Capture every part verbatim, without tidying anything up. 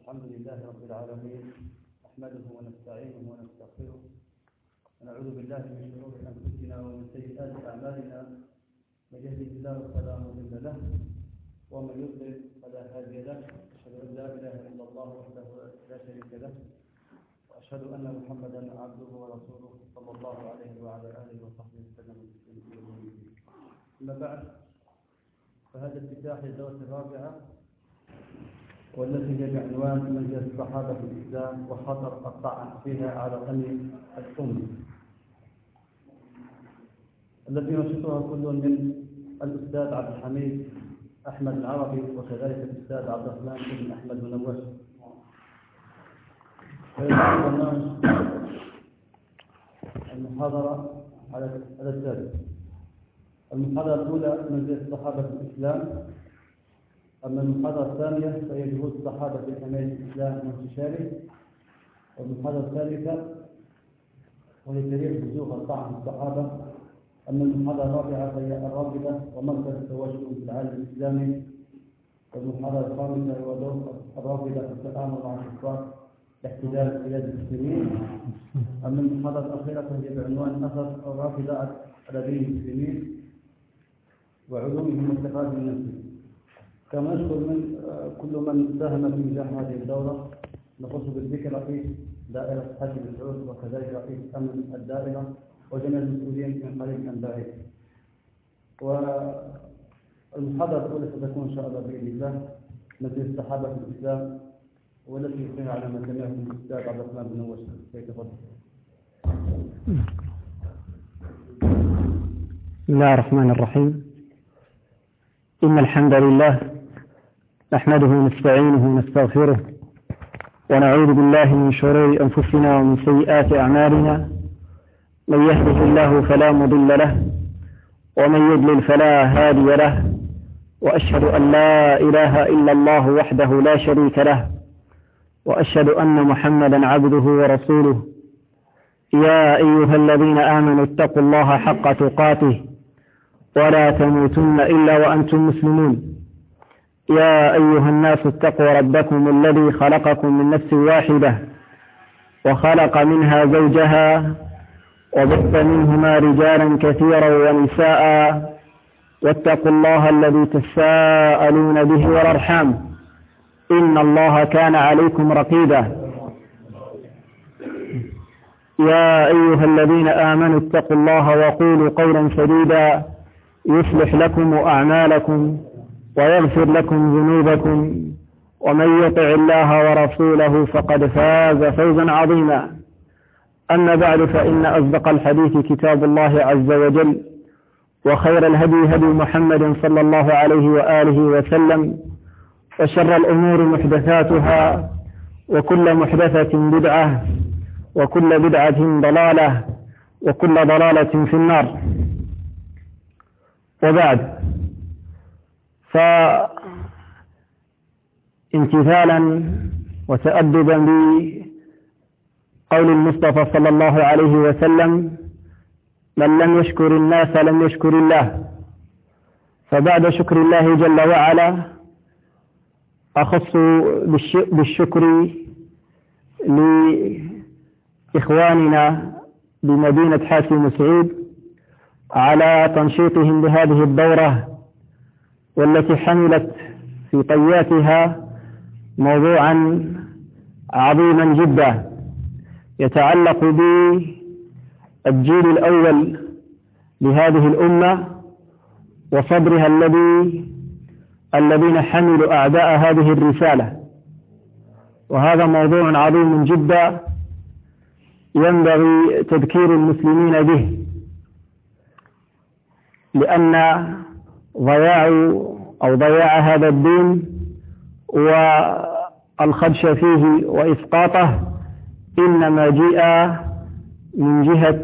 الحمد لله رب العالمين، نحمده ونستعينه ونستغفره ونعوذ بالله من شرور انفسنا ومن سيئات اعمالنا. من يهده الله فلا مضل له ومن يضلل فلا هادي له. اشهد ان لا اله الا الله وحده لا شريك له واشهد ان محمدا عبده ورسوله صلى الله عليه وعلى اله وصحبه وسلم. اما بعد، فهذا افتتاح الدورة الرابعة والتي هي بعنوان منزلة الصحابة في الإسلام وخطر الطعن فيها على أمن الأمة، التي نشطها كل من الأستاذ عبد الحميد أحمد العربي وكذلك الأستاذ عبد الرحمن بن أحمد منوش. المحاضرة على التالي: المحاضرة الأولى منزلة الصحابة في الإسلام. أما المحاضرة الثانية فهي جهود الصحابة في حماية الإسلام وانتشاره. والمحاضرة الثالثة وهي تاريخ بزوغ الطعن الصحابة. أما المحاضرة الرابعة فهي الرافضة ومركز التوجه في العالم الإسلامي. والمحاضرة الخامسة هو دور الرافضة في التعامل مع الكفار لاحتلال بلاد المسلمين. أما المحاضرة الأخيرة فهي بعنوان أثر الرافضة على دين المسلمين وعلومهم واستفادة النفسي. كما نشكر من كل من ساهم في نجاح هذه الدورة، نخص بالذكر رئيس دائرة حاكم السعود وكذلك رئيس أمن الدائرة وجميع المسؤولين من قريب من بعيد. والمحاضرة الأولى ستكون إن شاء الله بإذن الله منزلة الصحابة في الإسلام، والتي يلقيها على من سمعكم الأستاذ عبد الرحمن بن نوش. فليتفضل. بسم الله الرحمن الرحيم. إن الحمد لله نحمده ونستعينه ونستغفره ونعوذ بالله من شرور أنفسنا ومن سيئات أعمالنا. من يهده الله فلا مضل له ومن يضلل فلا هادي له، وأشهد أن لا إله إلا الله وحده لا شريك له، وأشهد أن محمدا عبده ورسوله. يا أيها الذين آمنوا اتقوا الله حق تقاته ولا تموتن إلا وأنتم مسلمون. يا أيها الناس اتقوا ربكم الذي خلقكم من نفس واحدة وخلق منها زوجها وبث منهما رجالا كثيرا ونساء، واتقوا الله الذي تساءلون به والأرحام إن الله كان عليكم رقيبا. يا أيها الذين آمنوا اتقوا الله وقولوا قولا سديدا يصلح لكم أعمالكم ويغفر لكم ذنوبكم، ومن يطع الله ورسوله فقد فاز فوزا عظيما. أما بعد، فإن أصدق الحديث كتاب الله عز وجل، وخير الهدي هدي محمد صلى الله عليه وآله وسلم، وشر الأمور محدثاتها، وكل محدثة بدعة، وكل بدعة ضلالة، وكل ضلالة في النار. وبعد، فامتثالا وتأدبا بقول المصطفى صلى الله عليه وسلم: من لم يشكر الناس لم يشكر الله. فبعد شكر الله جل وعلا أخص بالشكر لإخواننا بمدينة حاتم سعيد على تنشيطهم بهذه الدورة، والتي حملت في طياتها موضوعا عظيما جدا يتعلق بالجيل الأول لهذه الأمة وصبرها الذي الذين حملوا أعداء هذه الرسالة. وهذا موضوع عظيم جدا ينبغي تذكير المسلمين به، لأن ضياع أو ضياع هذا الدين والخدش فيه وإسقاطه إنما جاء من جهة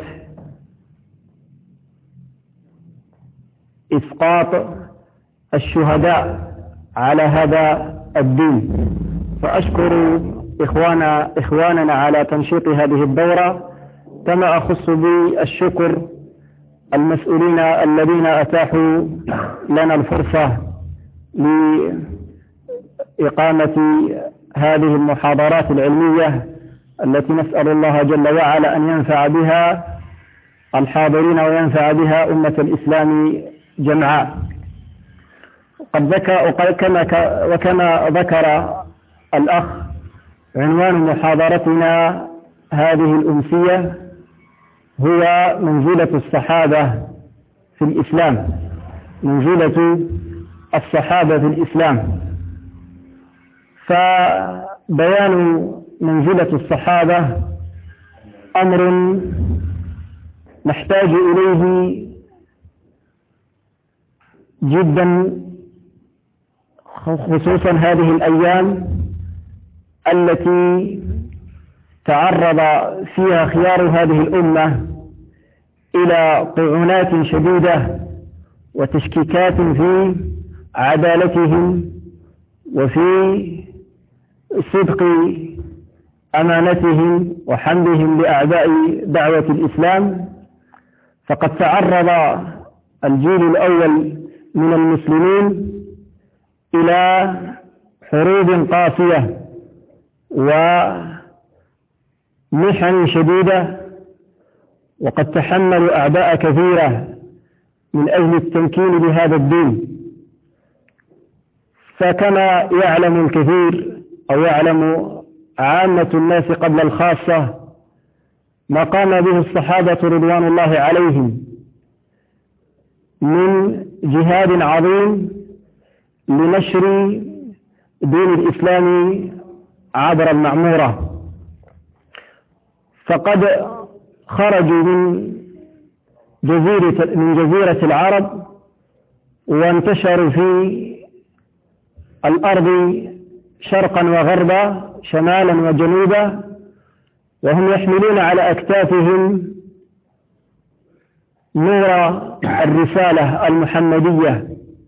إسقاط الشهداء على هذا الدين. فأشكر إخوانا إخواننا على تنشيط هذه الدورة، كما أخص بالشكر المسؤولين الذين أتاحوا لنا الفرصة لإقامة هذه المحاضرات العلمية التي نسأل الله جل وعلا أن ينفع بها الحاضرين وينفع بها أمة الإسلام جمعاء. قد ذكر كما وكما ذكر الأخ عنوان محاضرتنا هذه الأمسية هو منزلة الصحابة في الإسلام، منزلة الصحابة في الإسلام. فبيان منزلة الصحابة أمر نحتاج إليه جدا، خصوصا هذه الأيام التي تعرض فيها خيار هذه الأمة إلى طعنات شديدة وتشكيكات في عدالتهم وفي صدق أمانتهم وحملهم لأعداء دعوة الإسلام. فقد تعرض الجيل الأول من المسلمين إلى حروب قاسية ومحن شديدة، وقد تحملوا أعداء كثيرة من أجل التمكين بهذا الدين. فكما يعلم الكثير أو يعلم عامة الناس قبل الخاصة ما قام به الصحابة رضوان الله عليهم من جهاد عظيم لنشر دين الإسلام عبر المعمورة. فقد خرجوا من جزيرة من جزيرة العرب وانتشروا في الأرض شرقا وغربا، شمالا وجنوبا، وهم يحملون على أكتافهم نور الرسالة المحمدية،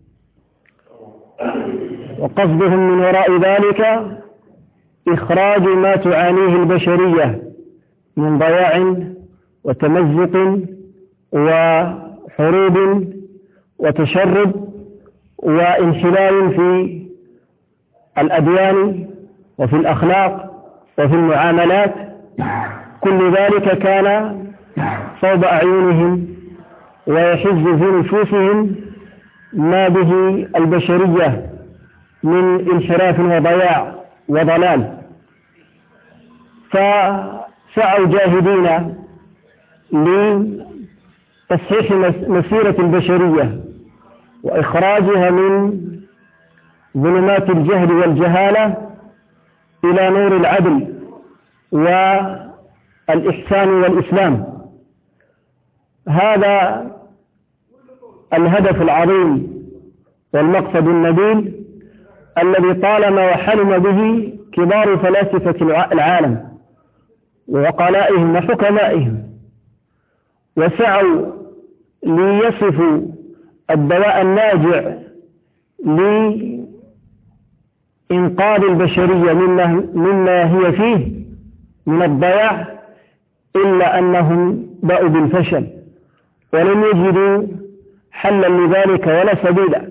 وقصدهم من وراء ذلك إخراج ما تعانيه البشرية من ضياع وتمزق وحروب وتشرد وانحلال في الأديان وفي الأخلاق وفي المعاملات. كل ذلك كان صوب أعينهم ويحز في نفوسهم ما به البشرية من انحراف وضياع وضلال. فسعوا جاهدين لتصحيح مسيرة البشرية وإخراجها من ظلمات الجهل والجهالة إلى نور العدل والإحسان والإسلام. هذا الهدف العظيم والمقصد النبيل الذي طالما وحلم به كبار فلاسفة العالم ووقلائهم وحكمائهم، وسعوا ليصفوا الدواء الناجع لإنقاذ البشرية مما, مما هي فيه من الضياع، إلا أنهم باءوا بالفشل ولم يجدوا حلا لذلك ولا سبيلا،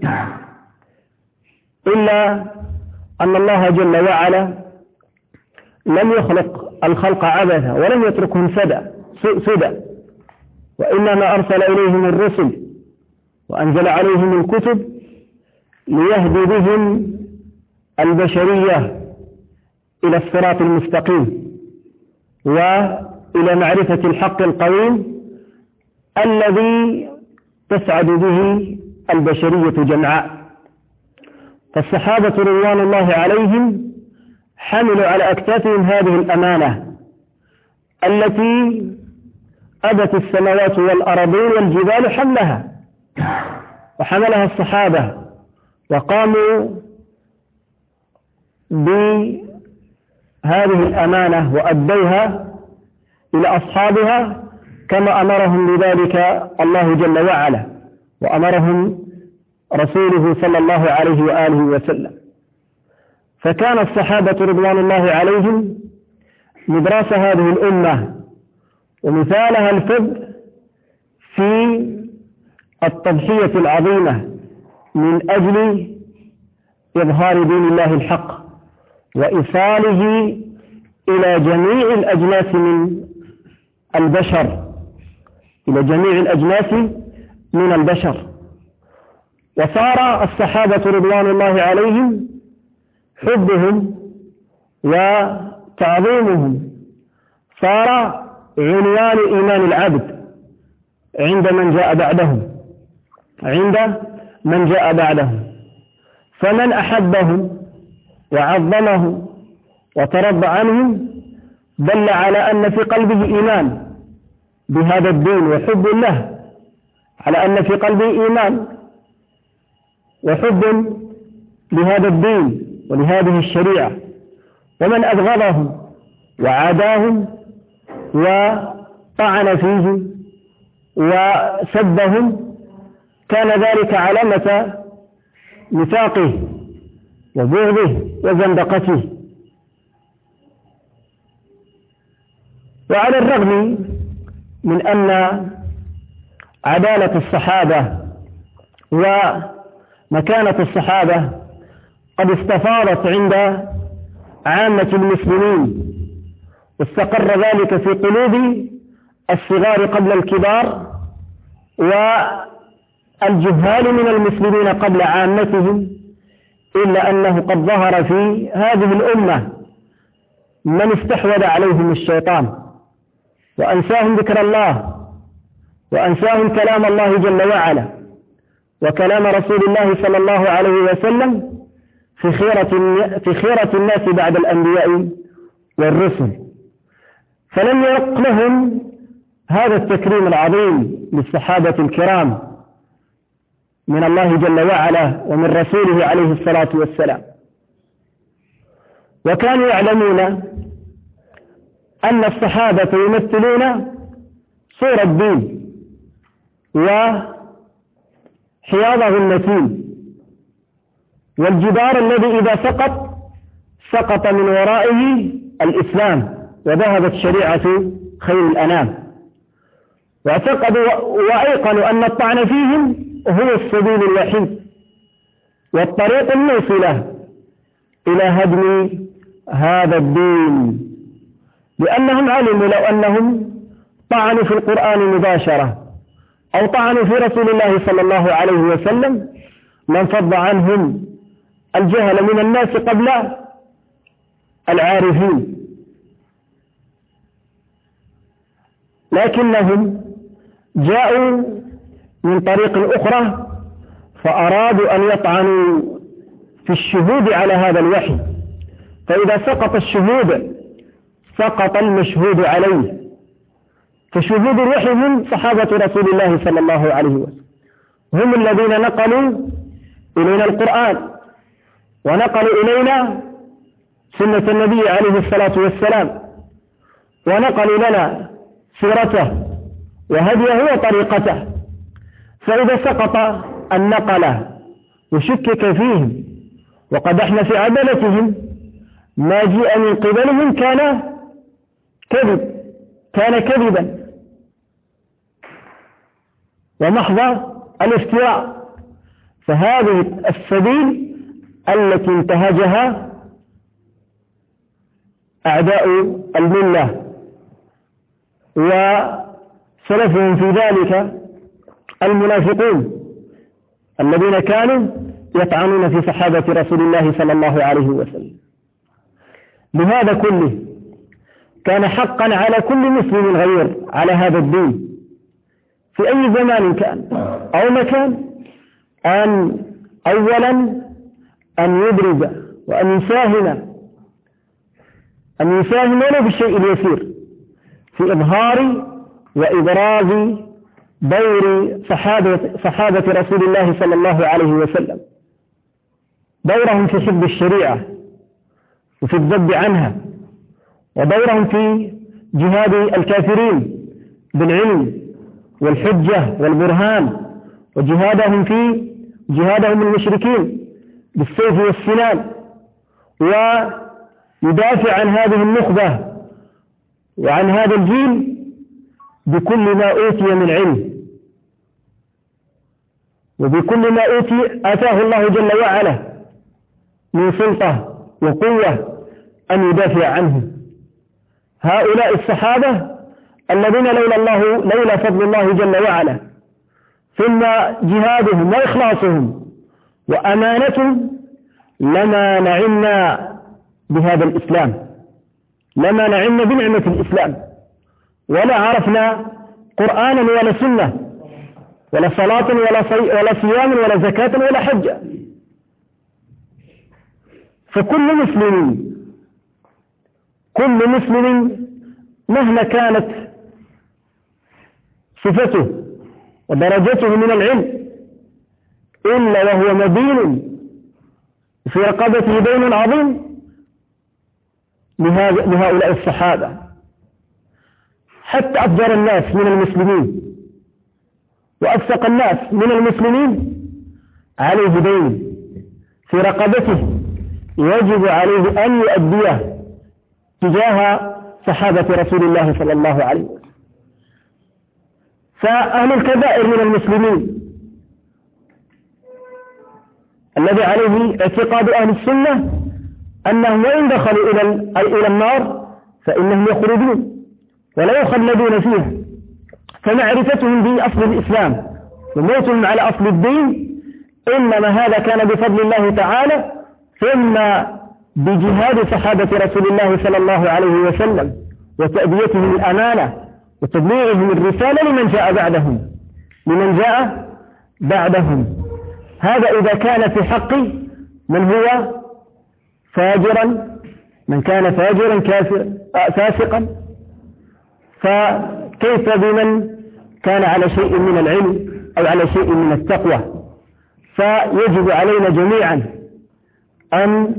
إلا أن الله جل وعلا لم يخلق الخلق عبثا ولم يتركهم سدى سدى وإنما أرسل إليهم الرسل وأنزل عليهم الكتب ليهدي بهم البشرية إلى الصراط المستقيم وإلى معرفة الحق القويم الذي تسعد به البشرية جمعاء. فالصحابة رضوان الله عليهم حملوا على أكتافهم هذه الأمانة التي أبت السماوات والأرضين والجبال حملها، وحملها الصحابة وقاموا بهذه الأمانة وأدوها إلى أصحابها كما أمرهم بذلك الله جل وعلا وأمرهم رسوله صلى الله عليه وآله وسلم. فكان الصحابة رضوان الله عليهم مدراس هذه الأمة ومثالها الفذ في التضحية العظيمة من أجل إظهار دين الله الحق وإيصاله إلى جميع الأجناس من البشر إلى جميع الأجناس من البشر. وصار الصحابة رضوان الله عليهم حبهم وتعظيمهم صار عنوان إيمان العبد عند من جاء بعدهم عند من جاء بعدهم فمن أحبهم وعظمهم وترضى عنهم دل على أن في قلبه إيمان بهذا الدين وحب له، على أن في قلبه إيمان وحب لهذا الدين ولهذه الشريعة. ومن أبغضهم وعاداهم وطعن فيهم وسبهم كان ذلك علامة نفاقه وبغضه وزندقته. وعلى الرغم من أن عدالة الصحابة ومكانة الصحابة قد استفاضت عند عامة المسلمين واستقر ذلك في قلوب الصغار قبل الكبار والجهال من المسلمين قبل عامتهم، إلا أنه قد ظهر في هذه الأمة من استحوذ عليهم الشيطان وأنساهم ذكر الله وأنساهم كلام الله جل وعلا وكلام رسول الله صلى الله عليه وسلم في خيرة في خيرة الناس بعد الأنبياء والرسل. فلم يرق لهم هذا التكريم العظيم للصحابة الكرام من الله جل وعلا ومن رسوله عليه الصلاة والسلام. وكانوا يعلمون أن الصحابة يمثلون صورة الدين وحياضه المتين والجدار الذي إذا سقط سقط من ورائه الإسلام وذهبت شريعة خير الأنام. واعتقدوا وأيقنوا أن الطعن فيهم هو السبيل الوحيد والطريق الموصلة إلى هدم هذا الدين، لأنهم علموا لو أنهم طعنوا في القرآن مباشرة أو طعنوا في رسول الله صلى الله عليه وسلم لانفض عنهم الجهل من الناس قبل العارفين، لكنهم جاءوا من طريق أخرى فأرادوا أن يطعنوا في الشهود على هذا الوحي، فإذا سقط الشهود سقط المشهود عليه. فشهود الوحي هم صحابة رسول الله صلى الله عليه وسلم، هم الذين نقلوا إلينا القرآن ونقلوا إلينا سنة النبي عليه الصلاة والسلام ونقلوا لنا سيرته وهديه وطريقته. فإذا سقط النقل وشكك فيهم وقدحنا في عدالتهم ما جاء من قبلهم كان كذب كان كذبا ومحض الافتراء. فهذه السبيل التي انتهجها أعداء الملة وسلفهم في ذلك المنافقون الذين كانوا يطعنون في صحابة رسول الله صلى الله عليه وسلم. بهذا كله كان حقا على كل مسلم غير على هذا الدين في أي زمان كان أو مكان أن أولا أن يبرز وأن يساهم أن يساهم ولو بالشيء اليسير في إظهار وإبراز دور صحابة, صحابة رسول الله صلى الله عليه وسلم، دورهم في حفظ الشريعة وفي الذب عنها، ودورهم في جهاد الكافرين بالعلم والحجة والبرهان، وجهادهم في جهادهم المشركين بالسيف والسنان، ويدافع عن هذه النخبة وعن هذا الجيل بكل ما أوتي من علم وبكل ما أوتي آتاه الله جل وعلا من سلطة وقوة أن يدافع عنه. هؤلاء الصحابة الذين لولا الله لولا فضل الله جل وعلا ثم جهادهم وإخلاصهم وأمانتهم لما نعمنا بهذا الإسلام، لما نعمنا بنعمة الإسلام، ولا عرفنا قرآنا ولا سنة ولا صلاة ولا صي... ولا صيام ولا زكاة ولا حج. فكل مسلم كل مسلم مهما كانت صفته ودرجته من العلم إلا وهو مدين في رقبته دين عظيم لهؤلاء الصحابة. حتى أفجر الناس من المسلمين وأفسق الناس من المسلمين عليه دين في رقبته يجب عليه أن يؤديه تجاه صحابة رسول الله صلى الله عليه وسلم. فأهل الكبائر من المسلمين الذي عليه اعتقاد أهل السنة أنهم وإن دخلوا إلى إلى النار فإنهم يخرجون ولا يخلدون فيها. فمعرفتهم بأصل الإسلام وموتهم على أصل الدين إنما هذا كان بفضل الله تعالى ثم بجهاد صحابة رسول الله صلى الله عليه وسلم وتأديتهم الأمانة وتبليغهم الرسالة لمن جاء بعدهم لمن جاء بعدهم. هذا إذا كان في حق من هو فاجرا من كان فاجرا كافر فاسقا، فكيف بمن كان على شيء من العلم أو على شيء من التقوى؟ فيجب علينا جميعا أن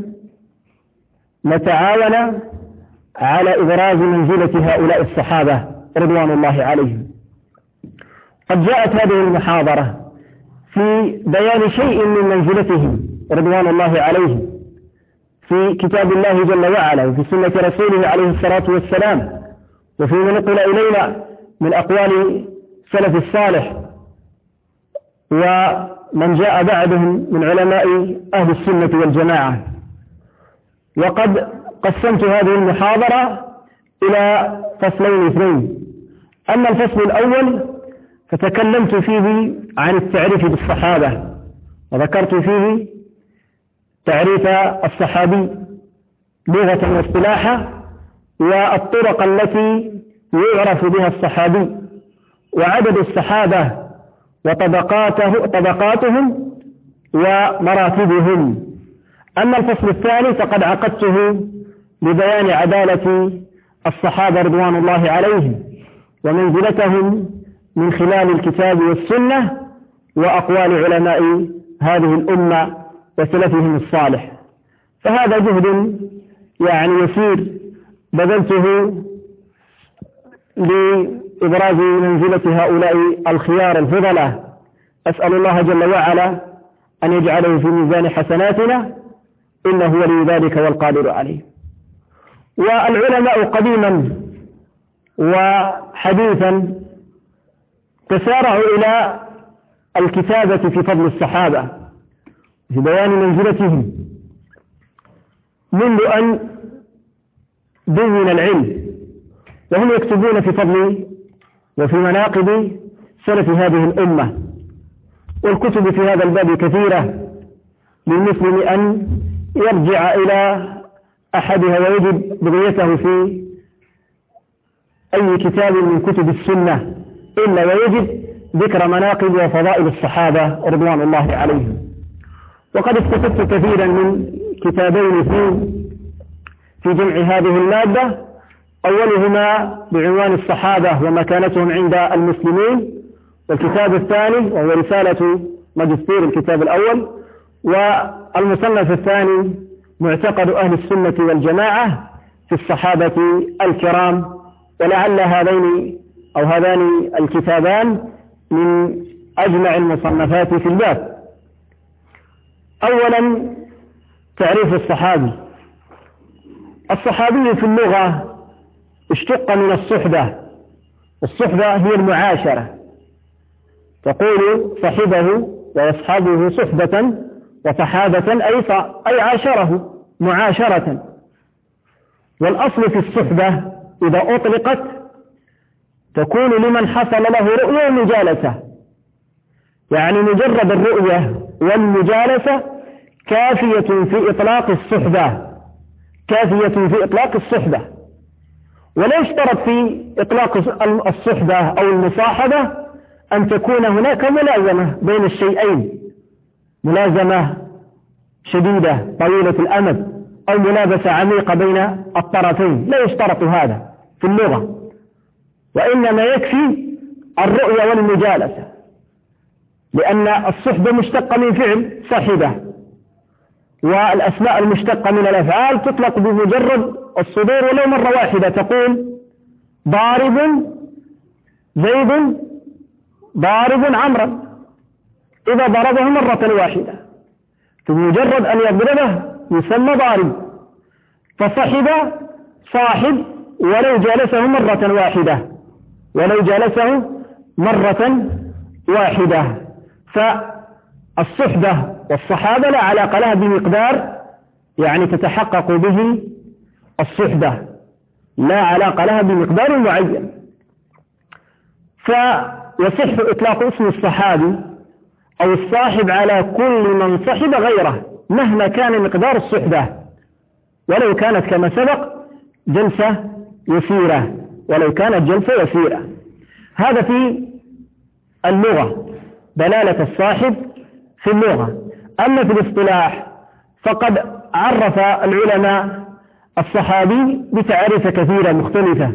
نتعاون على إبراز منزلة هؤلاء الصحابة رضوان الله عليهم. قد جاءت هذه المحاضرة في بيان شيء من منزلتهم رضوان الله عليهم في كتاب الله جل وعلا وفي سنة رسوله عليه الصلاة والسلام وفيما نقل إلينا من أقوال سلف الصالح ومن جاء بعدهم من علماء أهل السنة والجماعة. وقد قسمت هذه المحاضرة إلى فصلين اثنين. أما الفصل الأول فتكلمت فيه عن التعريف بالصحابة وذكرت فيه تعريف الصحابي لغة واصطلاحا والطرق التي يعرف بها الصحابي وعدد الصحابة وطبقاته طبقاتهم ومراتبهم. أما الفصل الثاني فقد عقدته لبيان عدالة الصحابة رضوان الله عليهم ومنزلتهم من خلال الكتاب والسنة وأقوال علماء هذه الأمة وسلفهم الصالح. فهذا جهد يعني يسير بذلته لإبراز منزلة هؤلاء الخيار الفضلة. أسأل الله جل وعلا أن يجعله في ميزان حسناتنا إنه ولي ذلك والقادر عليه. والعلماء قديما وحديثا تسارعوا إلى الكتابة في فضل الصحابة في بيان منزلتهم منذ أن دون العلم، وهم يكتبون في فضل وفي مناقب سلف هذه الأمة. والكتب في هذا الباب كثيرة للمسلم أن يرجع إلى أحدها ويجد بغيته في أي كتاب من كتب السنة إلا ويجد ذكر مناقب وفضائل الصحابة رضوان الله عليهم. وقد استفدت كثيرا من كتابين في في جمع هذه المادة، أولهما بعنوان الصحابة ومكانتهم عند المسلمين، والكتاب الثاني وهو رسالة ماجستير الكتاب الأول، والمصنف الثاني معتقد أهل السنة والجماعة في الصحابة الكرام. ولعل هذين أو هذان الكتابان من أجمع المصنفات في الباب. أولا تعريف الصحابي. الصحابي في اللغة اشتق من الصحبة، والصحبة هي المعاشرة، تقول صحبه ويصحبه صحبة وصحابة أي أي عاشره معاشرة. والأصل في الصحبة إذا أطلقت تكون لمن حصل له رؤية ومجالسة، يعني مجرد الرؤية والمجالسة كافية في إطلاق الصحبة، كافية في إطلاق الصحبة. ولا يشترط في إطلاق الصحبة أو المصاحبة أن تكون هناك ملازمة بين الشيئين، ملازمة شديدة طويلة الأمد أو ملابسة عميقة بين الطرفين، لا يشترط هذا في اللغة، وإنما يكفي الرؤية والمجالسة، لأن الصحبة مشتقة من فعل صحبة، والأسماء المشتقة من الأفعال تطلق بمجرد الصدور ولو مرة واحدة، تقول ضارب زيد ضارب عمرا، إذا ضربه مرة واحدة بمجرد أن يضربه يسمى ضارب، فصحب صاحب ولو جالسه مرة واحدة، ولو جالسه مرة واحدة. فالصحبة والصحابة لا علاقة لها بمقدار يعني تتحقق به الصحبة، لا علاقة لها بمقدار معين. فيصح إطلاق اسم الصحابي أو الصاحب على كل من صحب غيره مهما كان مقدار الصحبة، ولو كانت كما سبق جلسة يسيرة، ولو كانت جلسة يسيرة. هذا في اللغة دلالة الصاحب في اللغة. أما في الاصطلاح فقد عرف العلماء الصحابي بتعريف كثيرة مختلفة،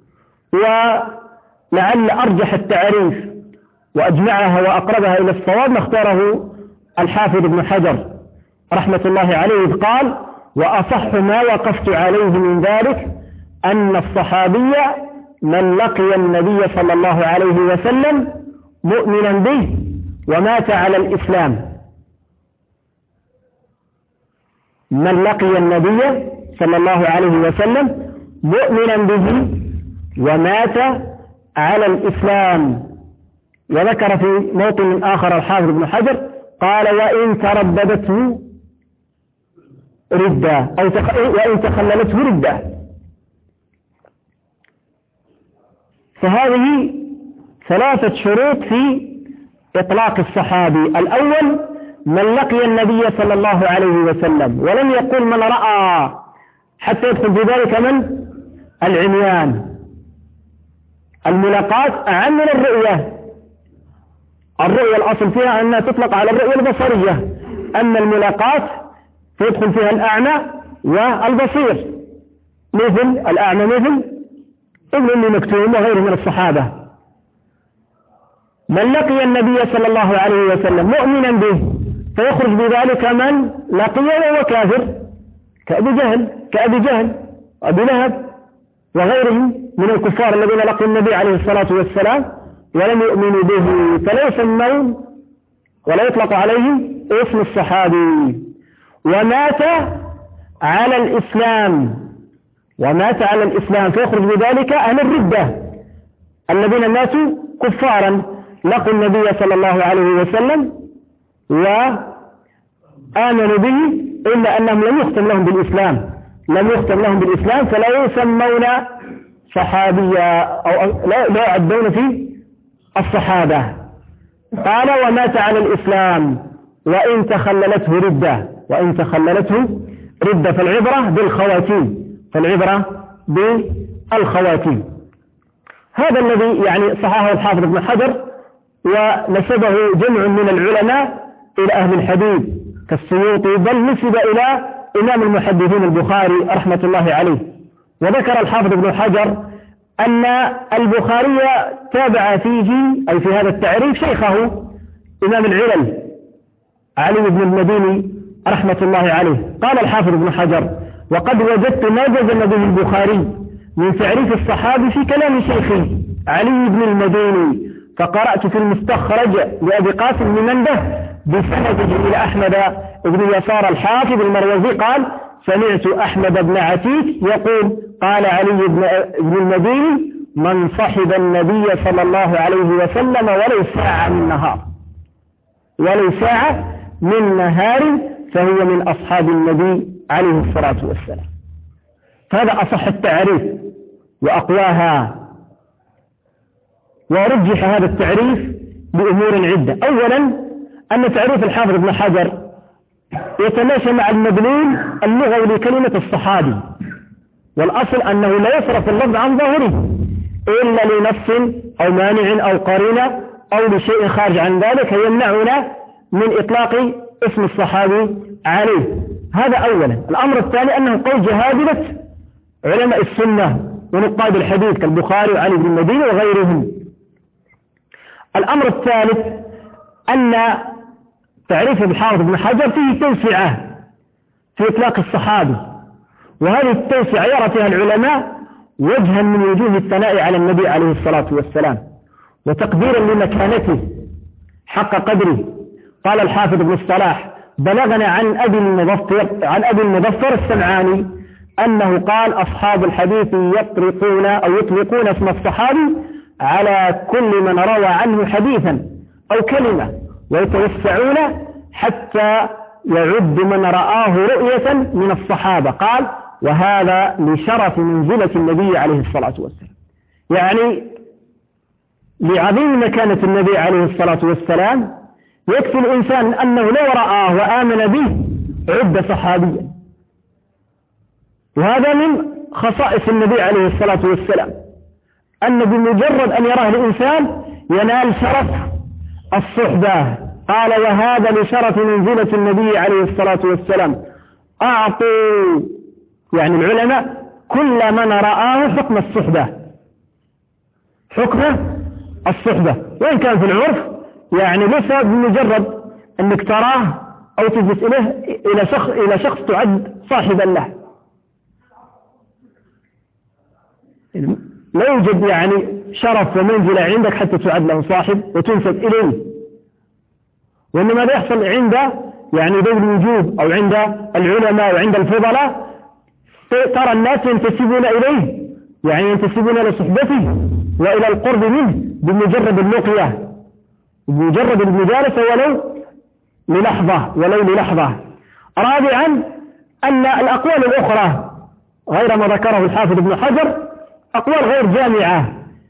ولعل أرجح التعريف وأجمعها وأقربها إلى الصواب ما اختاره الحافظ ابن حجر رحمة الله عليه، قال: وأصح ما وقفت عليه من ذلك أن الصحابي من لقي النبي صلى الله عليه وسلم مؤمنا به ومات على الإسلام. من لقي النبي صلى الله عليه وسلم مؤمنا به ومات على الإسلام. وذكر في موطن آخر الحافظ ابن حجر قال: وإن ترددته ردة، أو وإن تخللته ردة. فهذه ثلاثة شروط في إطلاق الصحابي. الأول من لقي النبي صلى الله عليه وسلم، ولم يقل من رأى حتى يدخل في ذلك من العميان. الملاقاة أعم من الرؤية. الرؤية الأصل فيها أنها تطلق على الرؤية البصرية، أما الملاقاة فيدخل فيها الأعمى والبصير، مثل الأعمى مثل ابن أم مكتوم وغيره من الصحابة. من لقي النبي صلى الله عليه وسلم مؤمنا به فيخرج بذلك من لقيه وهو كافر، كأبي جهل كأبي جهل وأبي لهب وغيرهم من الكفار الذين لقوا النبي عليه الصلاة والسلام ولم يؤمنوا به، فلا يسمون ولا يطلق عليهم اسم الصحابي. ومات على الإسلام، ومات على الإسلام فيخرج بذلك أهل الردة الذين ماتوا كفارا لقوا النبي صلى الله عليه وسلم وآمنوا به، إلا أنهم لم يختم لهم بالإسلام لم يختم لهم بالإسلام فلا يسمون صحابيا أو لا يعدون في الصحابة. قال: ومات على الإسلام وإن تخللته ردة، وإن تخللته ردة. فالعبرة بالخواتيم، فالعبرة بالخواتيم. هذا الذي يعني صححه الحافظ ابن حجر ونسبه جمع من العلماء إلى أهل الحديث كالسيوطي، بل نسب إلى إمام المحدثين البخاري رحمة الله عليه. وذكر الحافظ ابن حجر أن البخاري تابع فيه أي في هذا التعريف شيخه إمام العلل علي بن المديني رحمة الله عليه. قال الحافظ ابن حجر: وقد وجدت ما جزم به البخاري من تعريف الصحابي في كلام شيخي علي بن المديني، فقرأت في المستخرج لأبي قاسم بن منده بسنده إلى أحمد بن يسار الحافظ المروزي قال: سمعت أحمد بن عتيك يقول: قال علي بن المديني: من صحب النبي صلى الله عليه وسلم ولو ساعة من نهار ولو ساعة من نهار فهو من أصحاب النبي عليه الصلاة والسلام. هذا أصح التعريف وأقواها، ورجح هذا التعريف بأمور عدة. أولا أن تعريف الحافظ ابن حجر يتماشى مع المدلول اللغوي لكلمة الصحابي، والأصل أنه لا يصرف اللفظ عن ظاهره إلا لنص أو مانع أو قرينة أو لشيء خارج عن ذلك يمنعنا من إطلاق اسم الصحابي عليه. هذا أولا. الأمر الثاني أنه قول جهابذة علماء السنة ونقاد الحديث كالبخاري وعلي بن المديني وغيرهم. الأمر الثالث أن تعريف الحافظ ابن حجر فيه توسعة في إطلاق الصحابي، وهذه التوسعة يرى فيها العلماء وجها من وجوه الثناء على النبي عليه الصلاة والسلام وتقديرا لمكانته حق قدره. قال الحافظ ابن الصلاح: بلغنا عن أبي المظفر عن أبي المظفر السمعاني أنه قال: أصحاب الحديث يطلقون أو يطلقون اسم الصحابي على كل من روى عنه حديثا أو كلمة، ويتوسعون حتى يعد من رآه رؤية من الصحابة. قال: وهذا لشرف منزلة النبي عليه الصلاة والسلام، يعني لعظيم مكانة النبي عليه الصلاة والسلام يكفي الإنسان أنه لو رآه وآمن به عد صحابيا، وهذا من خصائص النبي عليه الصلاة والسلام، أن بمجرد أن يراه الإنسان ينال شرف الصحبة. قال: وهذا لشرف منزلة النبي عليه الصلاة والسلام. أعطوا يعني العلماء كل من رآه حكم الصحبة، حكم الصحبة، وإن كان في العرف يعني ليس بمجرد أنك تراه أو تجلس إليه إلى شخص إلى شخص تعد صاحبا له. لا يوجد يعني شرف ومنزلة عندك حتى تعد له صاحب وتنسب إليه، وإنما لا يحصل عند يعني ذوي الوجوب أو عند العلماء وعند الفضلاء ترى الناس ينتسبون إليه، يعني ينتسبون إلى صحبته وإلى القرب منه بمجرد اللقية، بمجرد المجالسة ولو للحظة ولو للحظة. رابعا أن الأقوال الأخرى غير ما ذكره الحافظ ابن حجر أقوال غير جامعة،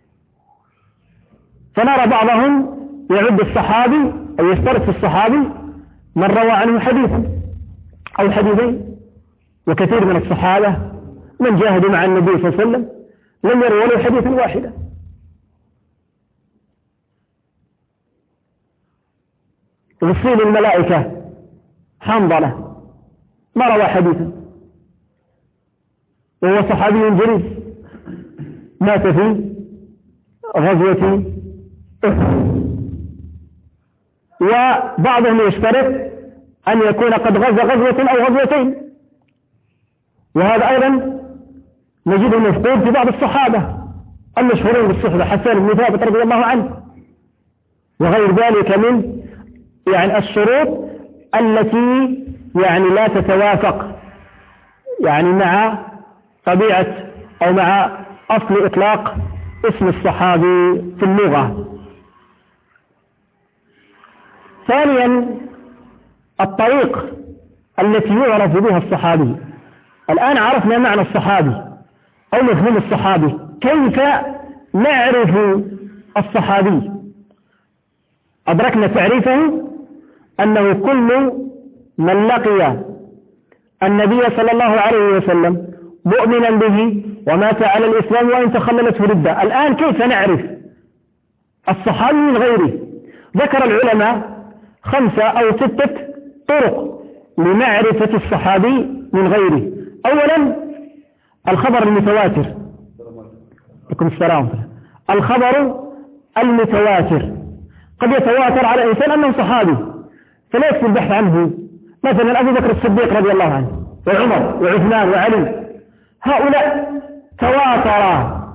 فنرى بعضهم يعد الصحابي أو يشترط في الصحابي من روى عنه حديثا أو حديثين، وكثير من الصحابة من جاهدوا مع النبي صلى الله عليه وسلم لم يروا له حديثا واحدا. غسيل الملائكة حنظلة ما روى حديثا، وهو صحابي جليل مات في غزوة أحد، وبعضهم يشترط أن يكون قد غزا غزوة أو غزوتين، وهذا أيضا نجده مفقود في بعض الصحابة المشهورين بالصحبة، حسان بن ثابت رضي الله عنه وغير ذلك من يعني الشروط التي يعني لا تتوافق يعني مع طبيعة أو مع أصل إطلاق اسم الصحابي في اللغة. ثانيا الطريق التي يعرف بها الصحابي. الآن عرفنا معنى الصحابي أو مفهوم الصحابي، كيف نعرف الصحابي؟ أدركنا تعريفه أنه كل من لقي النبي صلى الله عليه وسلم مؤمنا به ومات على الإسلام وإن تخللته ردة. الآن كيف نعرف الصحابي من غيره؟ ذكر العلماء خمسة أو ستة طرق لمعرفة الصحابي من غيره. أولا الخبر المتواتر. لكم السلام. الخبر المتواتر قد يتواتر على إنسان أنه صحابي فلا يكفي البحث عنه، مثلا أبو بكر الصديق رضي الله عنه وعمر وعثمان وعلي، هؤلاء تواترا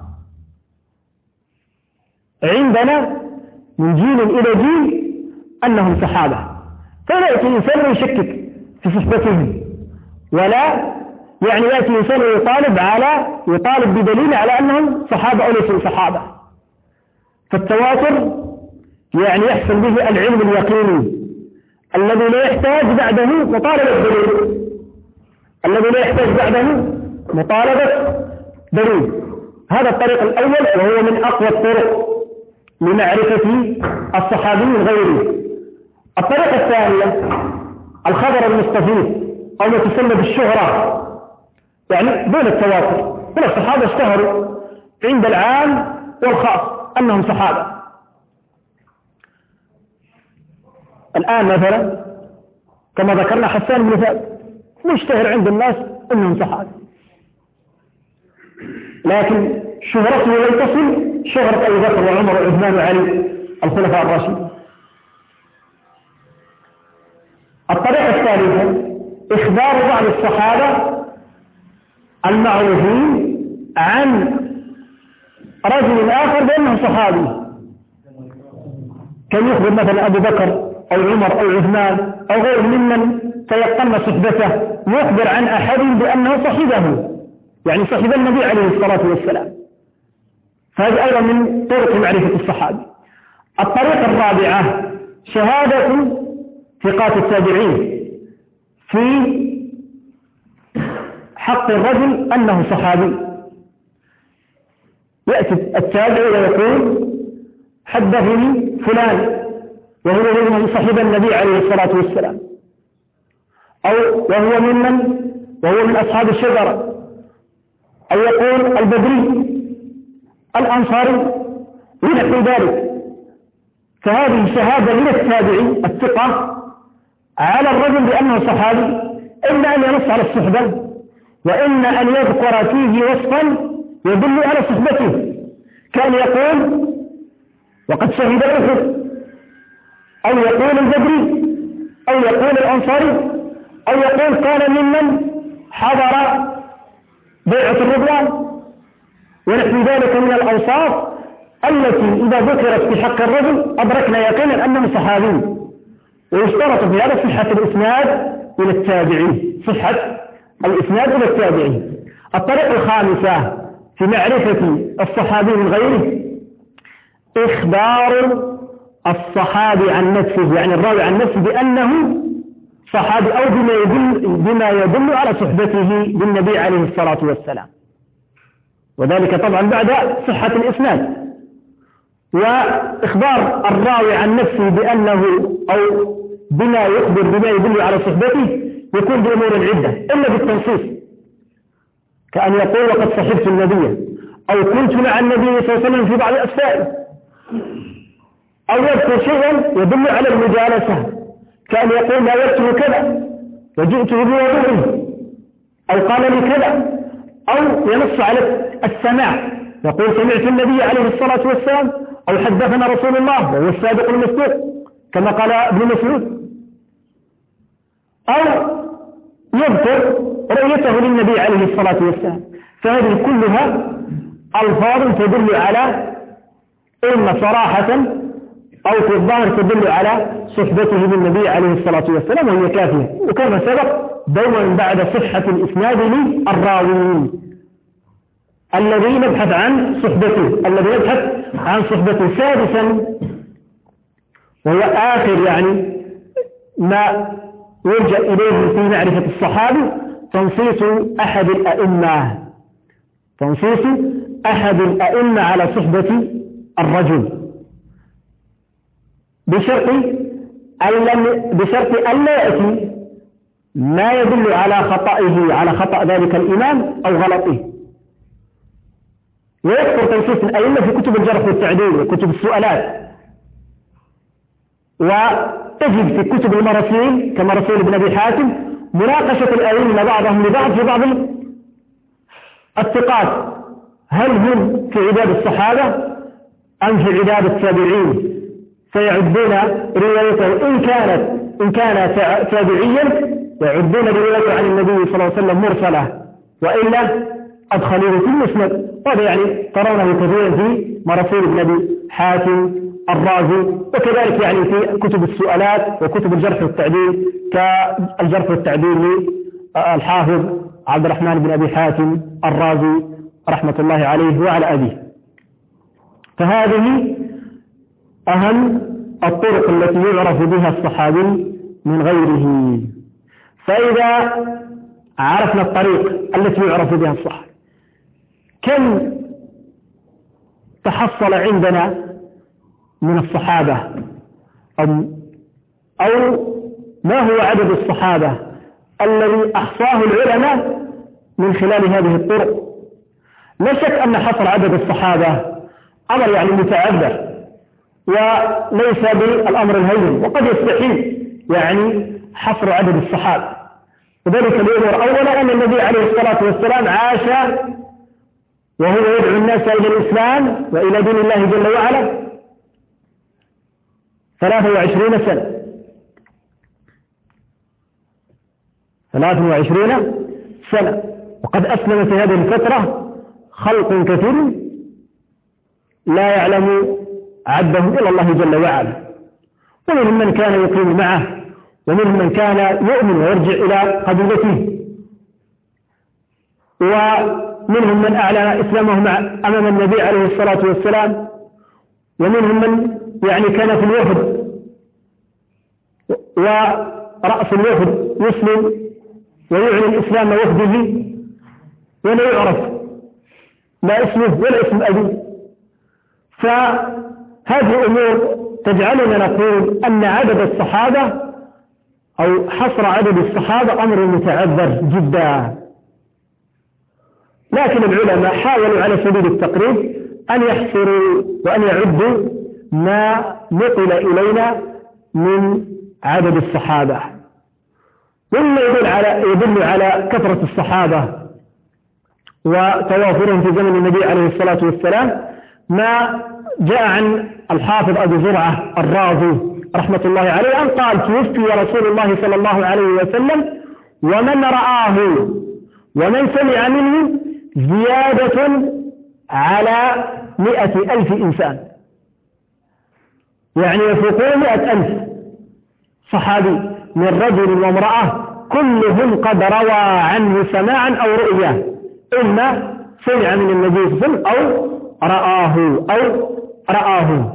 عندنا من جيل إلى جيل أنهم صحابة، فلا يأتي إنسان يشكك في صحبتهم، ولا يعني يأتي إنسان يطالب على يطالب بدليل على أنهم صحابة أو ليسوا صحابة. فالتواتر يعني يحصل به العلم اليقيني الذي لا يحتاج بعده مطالبة الدليل، الذي لا يحتاج بعده مطالبة دليل. هذا الطريق الأول وهو من أقوى الطرق لمعرفة الصحابي من غيره. الطريقة الثانية الخبر المستفيد أو ما تسمى بالشهرة، يعني دون التواتر، من الصحابة اشتهروا عند العام والخاص أنهم صحابة. الآن مثلا كما ذكرنا حسان بن ثابت مشتهر عند الناس أنهم صحابة، لكن شهرته لم تصل شهرة أبي بكر وعمر وعثمان وعلي الخلفاء الراشدين. الطريقة الثالثة إخبار بعض الصحابة المعروفين عن رجل آخر بأنه صحابي، كان يخبر مثلا أبو بكر أو عمر أو عثمان أو غير ممن تيقن صحبته، يخبر عن أحد بأنه صحبه، يعني صحب النبي عليه الصلاة والسلام. فهذا أيضا من طرق معرفة الصحابي. الطريقة الرابعة شهادة ثقات التابعين في حق الرجل أنه صحابي. يأتي التابع ويقول حدثني فلان وهو ممن صحب النبي عليه الصلاة والسلام، أو وهو ممن وهو من أصحاب الشجرة، أو يقول البدري الأنصاري ونحو ذلك. فهذه شهادة من التابعي الثقة على الرجل بأنه صحابي، إما أن ينص على الصحبة وإما أن يذكر فيه وصفا يدل على صحبته، كان يقول وقد شهد أحد، أو يقول البدري، أو يقول الأنصاري، أو يقول كان ممن حضر بيعة الرضوان ونحو ذلك من الأوصاف التي إذا ذكرت في حق الرجل أدركنا يقينا أنه صحابي. ويشترط في هذا صحة الإسناد إلى التابعي، صحة الإسناد إلى التابعي. الطريقة الخامسة في معرفة الصحابي من غيره إخبار الصحابي عن نفسه، يعني الراوي عن نفسه بأنه صحابي أو بما يدل, بما يدل على صحبته بالنبي عليه الصلاة والسلام، وذلك طبعا بعد صحة الإسناد. وإخبار الراوي عن نفسه بأنه أو بما يخبر بما يدل على صحبته يكون بأمور عدة إلا بالتنصيص، كأن يقول وقد صحبت النبي، أو كنت مع النبي صلى الله عليه وسلم في بعض أسفاره، أو يذكر شيئا يدل على المجالسة، كأن يقول ناولته كذا وجئته بوضوءه، أو قال لي كذا، أو ينص على السماع، يقول سمعت النبي عليه الصلاة والسلام، أو حدثنا رسول الله وهو الصادق المصدوق كما قال ابن مسعود، أو يذكر رؤيته للنبي عليه الصلاة والسلام. فهذه كلها ألفاظ تدل على إما صراحة أو في الظاهر تدل على صحبته بالنبي عليه الصلاة والسلام، وهي كافية. وكما سبق دوما بعد صحة الإسناد للراوي الذي نبحث عن صحبته الذي نبحث عن صحبته. سادسا وهو آخر يعني ما يلجأ إليه في معرفة الصحابي تنصيص أحد الأئمة تنصيص أحد الأئمة على صحبة الرجل بشرط بشرط أن لا يأتي ما يدل على خطئه على خطأ ذلك الإمام أو غلطه. ويذكر تنصيص الأئمة في كتب الجرح والتعديل وكتب السؤالات، وتجد في كتب المراسيل كما رسول ابن أبي حاتم مناقشة الأئمة بعضهم لبعض في بعض الثقات، هل هم في عداد الصحابة أم في عداد التابعين، فيعدون روايته إن كانت إن كان تابعيا يعدون روايته عن النبي صلى الله عليه وسلم مرسلة، وإلا أدخلوه في المسند. وهذا يعني ترونه كثيرا في مراسيل ابن أبي حاتم الرازي، وكذلك يعني في كتب السؤالات وكتب الجرح والتعديل كالجرح والتعديل للحافظ عبد الرحمن بن أبي حاتم الرازي رحمة الله عليه وعلى أبيه. فهذه أهم الطرق التي يعرف بها الصحابي من غيره. فإذا عرفنا الطريق التي يعرف بها الصحابة. كم تحصل عندنا من الصحابة أو, أو ما هو عدد الصحابة الذي أحصاه العلماء من خلال هذه الطرق؟ لا شك أن حصر عدد الصحابة أمر يعني متعذر وليس بالأمر الهين، وقد يستحيل يعني حصر عدد الصحابة. وذلك الأمر أولا أن النبي عليه الصلاة والسلام عاش وهو يدعو الناس إلى الإسلام وإلى دين الله جل وعلا ثلاثة وعشرين سنة ثلاثة وعشرين سنة وقد أسلم في هذه الفترة خلق كثير لا يعلم عدهم إلا الله جل وعلا، ومنهم من كان يقيم معه ومنهم من كان يؤمن ويرجع إلى قبيلته، ومنهم من أعلن إسلامه مع أمام النبي عليه الصلاة والسلام، ومنهم من يعني كان في الوفد ورأس الوفد يسلم ويعلن إسلام وفده ولا يعرف لا اسمه ولا اسم أبيه. فهذه أمور تجعلنا نقول أن عدد الصحابة أو حصر عدد الصحابة أمر متعذر جدا، لكن العلماء حاولوا على سبيل التقريب أن يحصروا وأن يعدوا ما نقل إلينا من عدد الصحابة، وما يدل على يدل على كثرة الصحابة وتوافرهم في زمن النبي عليه الصلاة والسلام ما جاء عن الحافظ أبي زرعة الرازي رحمة الله عليه أن قال: توفي رسول الله صلى الله عليه وسلم ومن رآه ومن سمع منه زيادة على مئة ألف إنسان، يعني يفوقون مئة ألف صحابي من رجل وامرأة كلهم قد روى عنه سماعا أو رؤيا، إما سمع من النبي صلى الله عليه وسلم أو رآه أو رآه.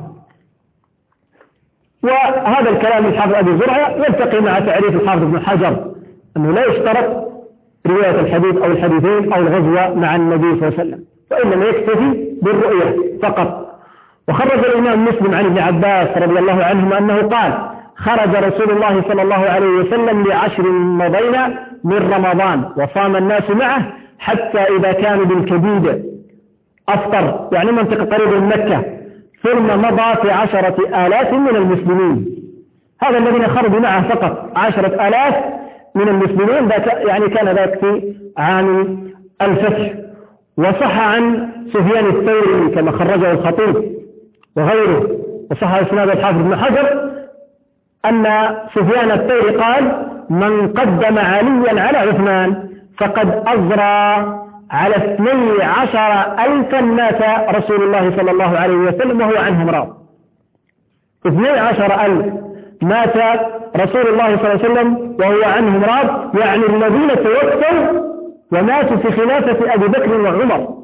وهذا الكلام الحافظ أبي زرعة يلتقي مع تعريف الحافظ ابن حجر أنه لا يشترط رواية الحديث أو الحديثين أو الغزوة مع النبي صلى الله عليه وسلم، وإنما يكتفي بالرؤية فقط. وخرج الإمام مسلم عن ابن عباس رضي الله عنهما أنه قال: خرج رسول الله صلى الله عليه وسلم لعشر مضينا من رمضان وصام الناس معه حتى إذا كانوا بالكبيد أفطر، يعني منطقة قريبة من مكة، ثم مضى في عشرة آلاف من المسلمين. هذا الذين خرجوا معه فقط عشرة آلاف من المسلمين، يعني كان ذلك في عام الفتح. وصح عن سفيان الثوري كما خرجه الخطيب وغيره، وصح إسناد الحافظ ابن حجر أن سفيان الثوري قال: من قدم عليا على عثمان فقد أزرى على اثني عشر ألفا مات رسول الله صلى الله عليه وسلم وهو عنهم راض. اثني عشر ألف مات رسول الله صلى الله عليه وسلم وهو عنهم راض، يعني الذين توفوا وماتوا في خلافة أبي بكر وعمر،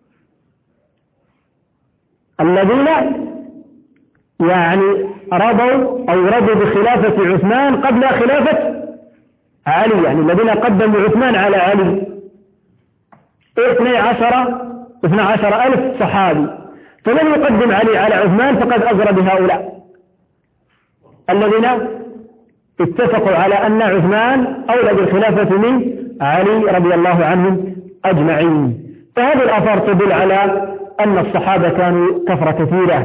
الذين يعني رضوا أو رضوا بخلافة عثمان قبل خلافة علي، يعني الذين قدموا عثمان على علي اثني عشر اثني عشر ألف صحابي. فمن يقدم علي على عثمان فقد أزرى بهؤلاء الذين اتفقوا على أن عثمان أولى بالخلافة من علي رضي الله عنهم أجمعين. فهذه الآثار تدل على أن الصحابة كانوا كثرة كثيرة،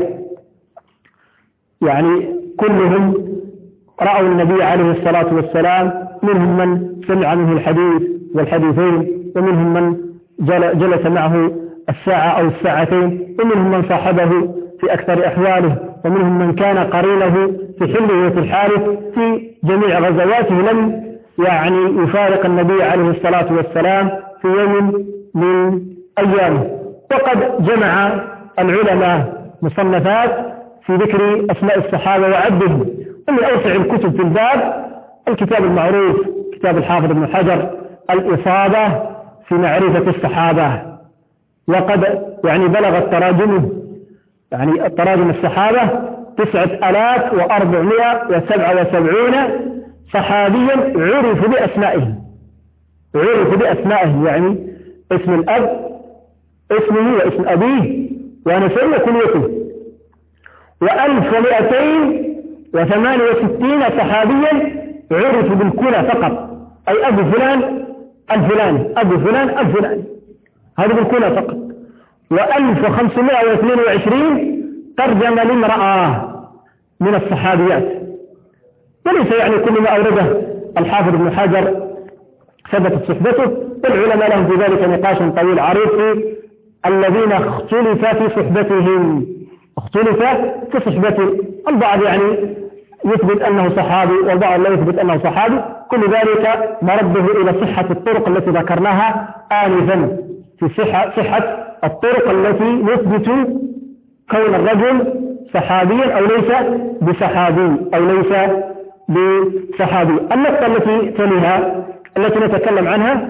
يعني كلهم رأوا النبي عليه الصلاة والسلام، منهم من سمع منه الحديث والحديثين، ومنهم من جلس معه الساعة أو الساعتين، ومنهم من صاحبه في أكثر أحواله، ومنهم من كان قرينه في حله وفي الحارث في جميع غزواته، لم يعني يفارق النبي عليه الصلاة والسلام في يوم من أيامه. وقد جمع العلماء مصنفات في ذكر أسماء الصحابة وعدهم، ومن أوسع الكتب في الباب الكتاب المعروف كتاب الحافظ ابن حجر الإصابة في معرفة الصحابة، وقد يعني بلغت تراجمه يعني التراجم الصحابة تسعة آلاف وأربعمائة وسبعة وسبعين صحابيا عرفوا بأسمائهم، عرف بأسمائه، يعني اسم الأب، اسمه واسم أبيه ونسبه وكنيته. وألف ومئتين وثمانية وستين صحابيا عرف بالكنى فقط، أي أبو فلان الفلاني، أبو فلان الفلاني، هذا بالكنى فقط. وألف وخمسمائة واثنين وعشرين ترجم لامرأة من الصحابيات، وليس يعني كل ما أورده الحافظ ابن حجر ثبتت صحبته، والعلماء لهم في ذلك نقاش طويل عريض في الذين اختلف في صحبتهم، اختلف في صحبتهم، البعض يعني يثبت أنه صحابي والبعض لا يثبت أنه صحابي، كل ذلك مرده إلى صحة الطرق التي ذكرناها آنفا، في صحة, صحة الطرق التي نثبت كون الرجل صحابيا أو ليس بصحابي أو ليس بصحابي. النقطة التي تليها التي نتكلم عنها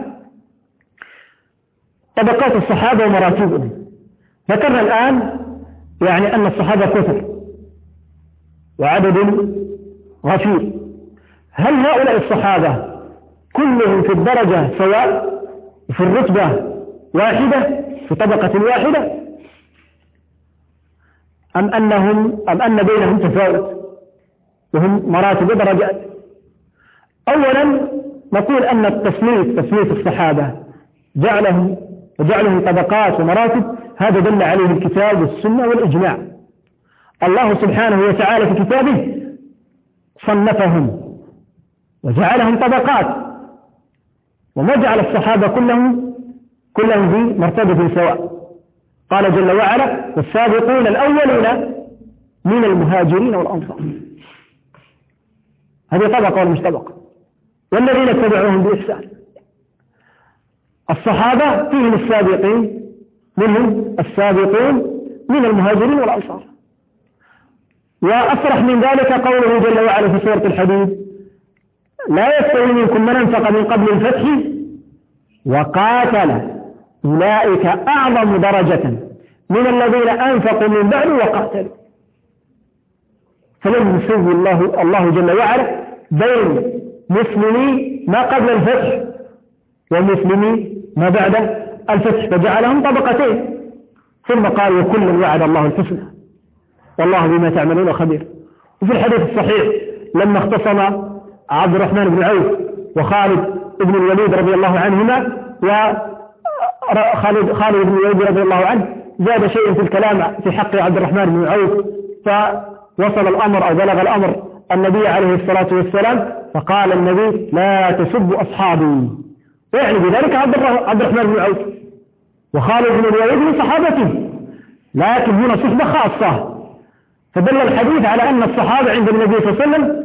طبقات الصحابة ومراتبهم. ذكرنا الآن يعني أن الصحابة كثر وعدد غفير، هل هؤلاء الصحابة كلهم في الدرجة سواء، في الرتبة واحدة، في طبقة واحدة، أم أنهم أم أن بينهم تفاوت وهم مراتب ودرجات؟ أولا نقول أن التصنيف تصنيف الصحابة جعلهم وجعلهم طبقات ومراتب، هذا دل عليه الكتاب والسنة والإجماع. الله سبحانه وتعالى في كتابه صنفهم وجعلهم طبقات، وما جعل الصحابة كلهم كلهم في مرتبة سواء. قال جل وعلا: والسابقون الأولون من المهاجرين والأنصار، هذه طبقة ولا مش طبقة؟ والذين اتبعوهم بإحسان. الصحابة فيهم السابقين، منهم السابقون من المهاجرين والأنصار. وأصرح من ذلك قوله جل وعلا في سورة الحديد: لا يستوي منكم من أنفق من قبل الفتح وقاتل أولئك أعظم درجة من الذين أنفقوا من بعد وقاتلوا. فلم يسوي الله الله جل وعلا بين مسلمي ما قبل الفتح ومسلمي ما بعد الفتح، فجعلهم طبقتين، ثم قال: وكل وعد الله الحسنى والله بما تعملون خبير. وفي الحديث الصحيح لما اختصم عبد الرحمن بن عوف وخالد بن الوليد رضي الله عنهما، وخالد خالد بن الوليد رضي الله عنه زاد شيء في الكلام في حق عبد الرحمن بن عوف، فوصل الأمر أو بلغ الأمر النبي عليه الصلاة والسلام، فقال النبي: لا تسبوا أصحابي، يعني بذلك عبد الرحمن بن عوف وخالد بن الوليد من صحابته، لكن هنا صحبة خاصة. فدل الحديث على أن الصحابة عند النبي صلى الله عليه وسلم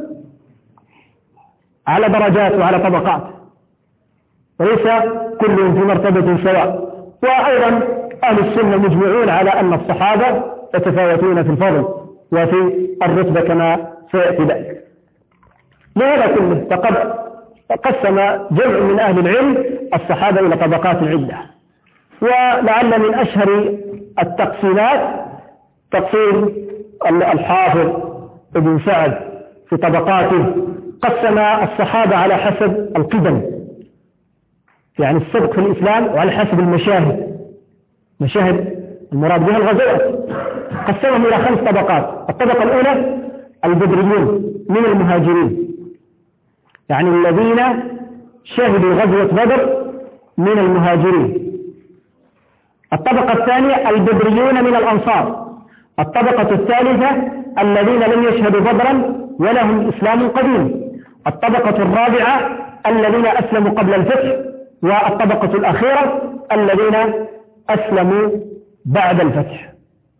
على درجات وعلى طبقات، وليس كلهم في مرتبة سواء. وأيضا أهل السنة مجمعون على أن الصحابة يتفاوتون في الفضل وفي الرتبة كما سيأتي ذلك. لهذا كله فقد قسم جمع من أهل العلم الصحابة إلى طبقات عدة، ولعل من أشهر التقسيمات تقسيم الحافظ ابن سعد في طبقاته، قسم الصحابة على حسب القدم، يعني السبق في الإسلام، وعلى حسب المشاهد، مشاهد المراد بها الغزوات، قسمهم إلى خمس طبقات. الطبقة الأولى البدريون من المهاجرين، يعني الذين شهدوا غزوة بدر من المهاجرين. الطبقة الثانية البدريون من الأنصار. الطبقة الثالثة الذين لم يشهدوا بدرا ولهم إسلام قديم. الطبقة الرابعة الذين أسلموا قبل الفتح. والطبقة الأخيرة الذين أسلموا بعد الفتح،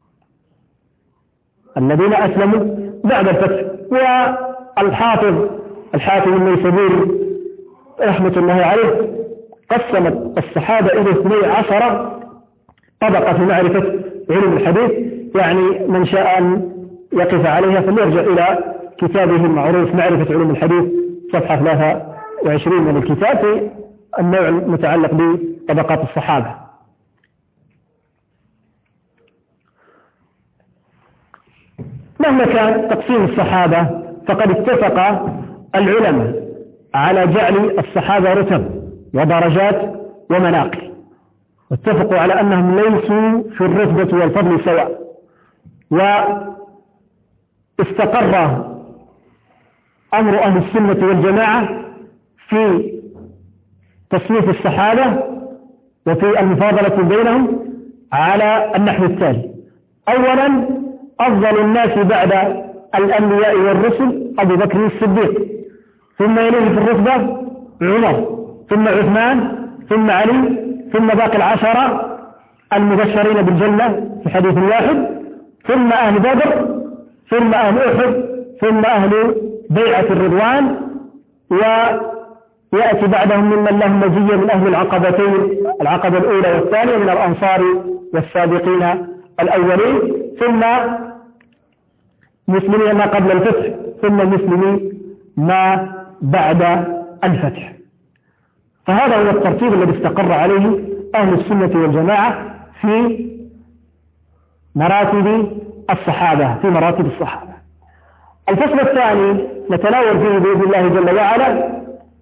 الذين أسلموا بعد الفتح. والحافظ الحافظ النيسابوري رحمة الله عليه قسم الصحابة إلى اثني عشر طبقة في معرفة علم الحديث، يعني من شاء أن يقف عليها فليرجع إلى كتابه المعروف معرفة علوم الحديث صفحة ثلاثة وعشرين من الكتاب في النوع المتعلق بطبقات الصحابة. مهما كان تقسيم الصحابة فقد اتفق العلماء على جعل الصحابة رتب ودرجات ومناقب، واتفقوا على أنهم ليسوا في الرتبة والفضل سواء. واستقر أمر أهل السنة والجماعة في تصنيف الصحابة وفي المفاضلة بينهم على النحو التالي: أولا، أفضل الناس بعد الأنبياء والرسل أبو بكر الصديق، ثم يليه في الرتبة عمر، ثم عثمان، ثم علي، ثم باقي العشرة المبشرين بالجنة في حديث واحد، ثم أهل بدر، ثم أهل أحد، ثم أهل بيعة الرضوان، ويأتي بعدهم ممن لهم مزية من أهل العقبتين، العقبة الأولى والثانية من الأنصار والسابقين الأولين، ثم مسلمين ما قبل الفتح، ثم مسلمين ما بعد الفتح. فهذا هو الترتيب الذي استقر عليه أهل السنة والجماعة في مراتب الصحابة في مراتب الصحابة. الفصل الثاني نتناول فيه بإذن الله جل وعلا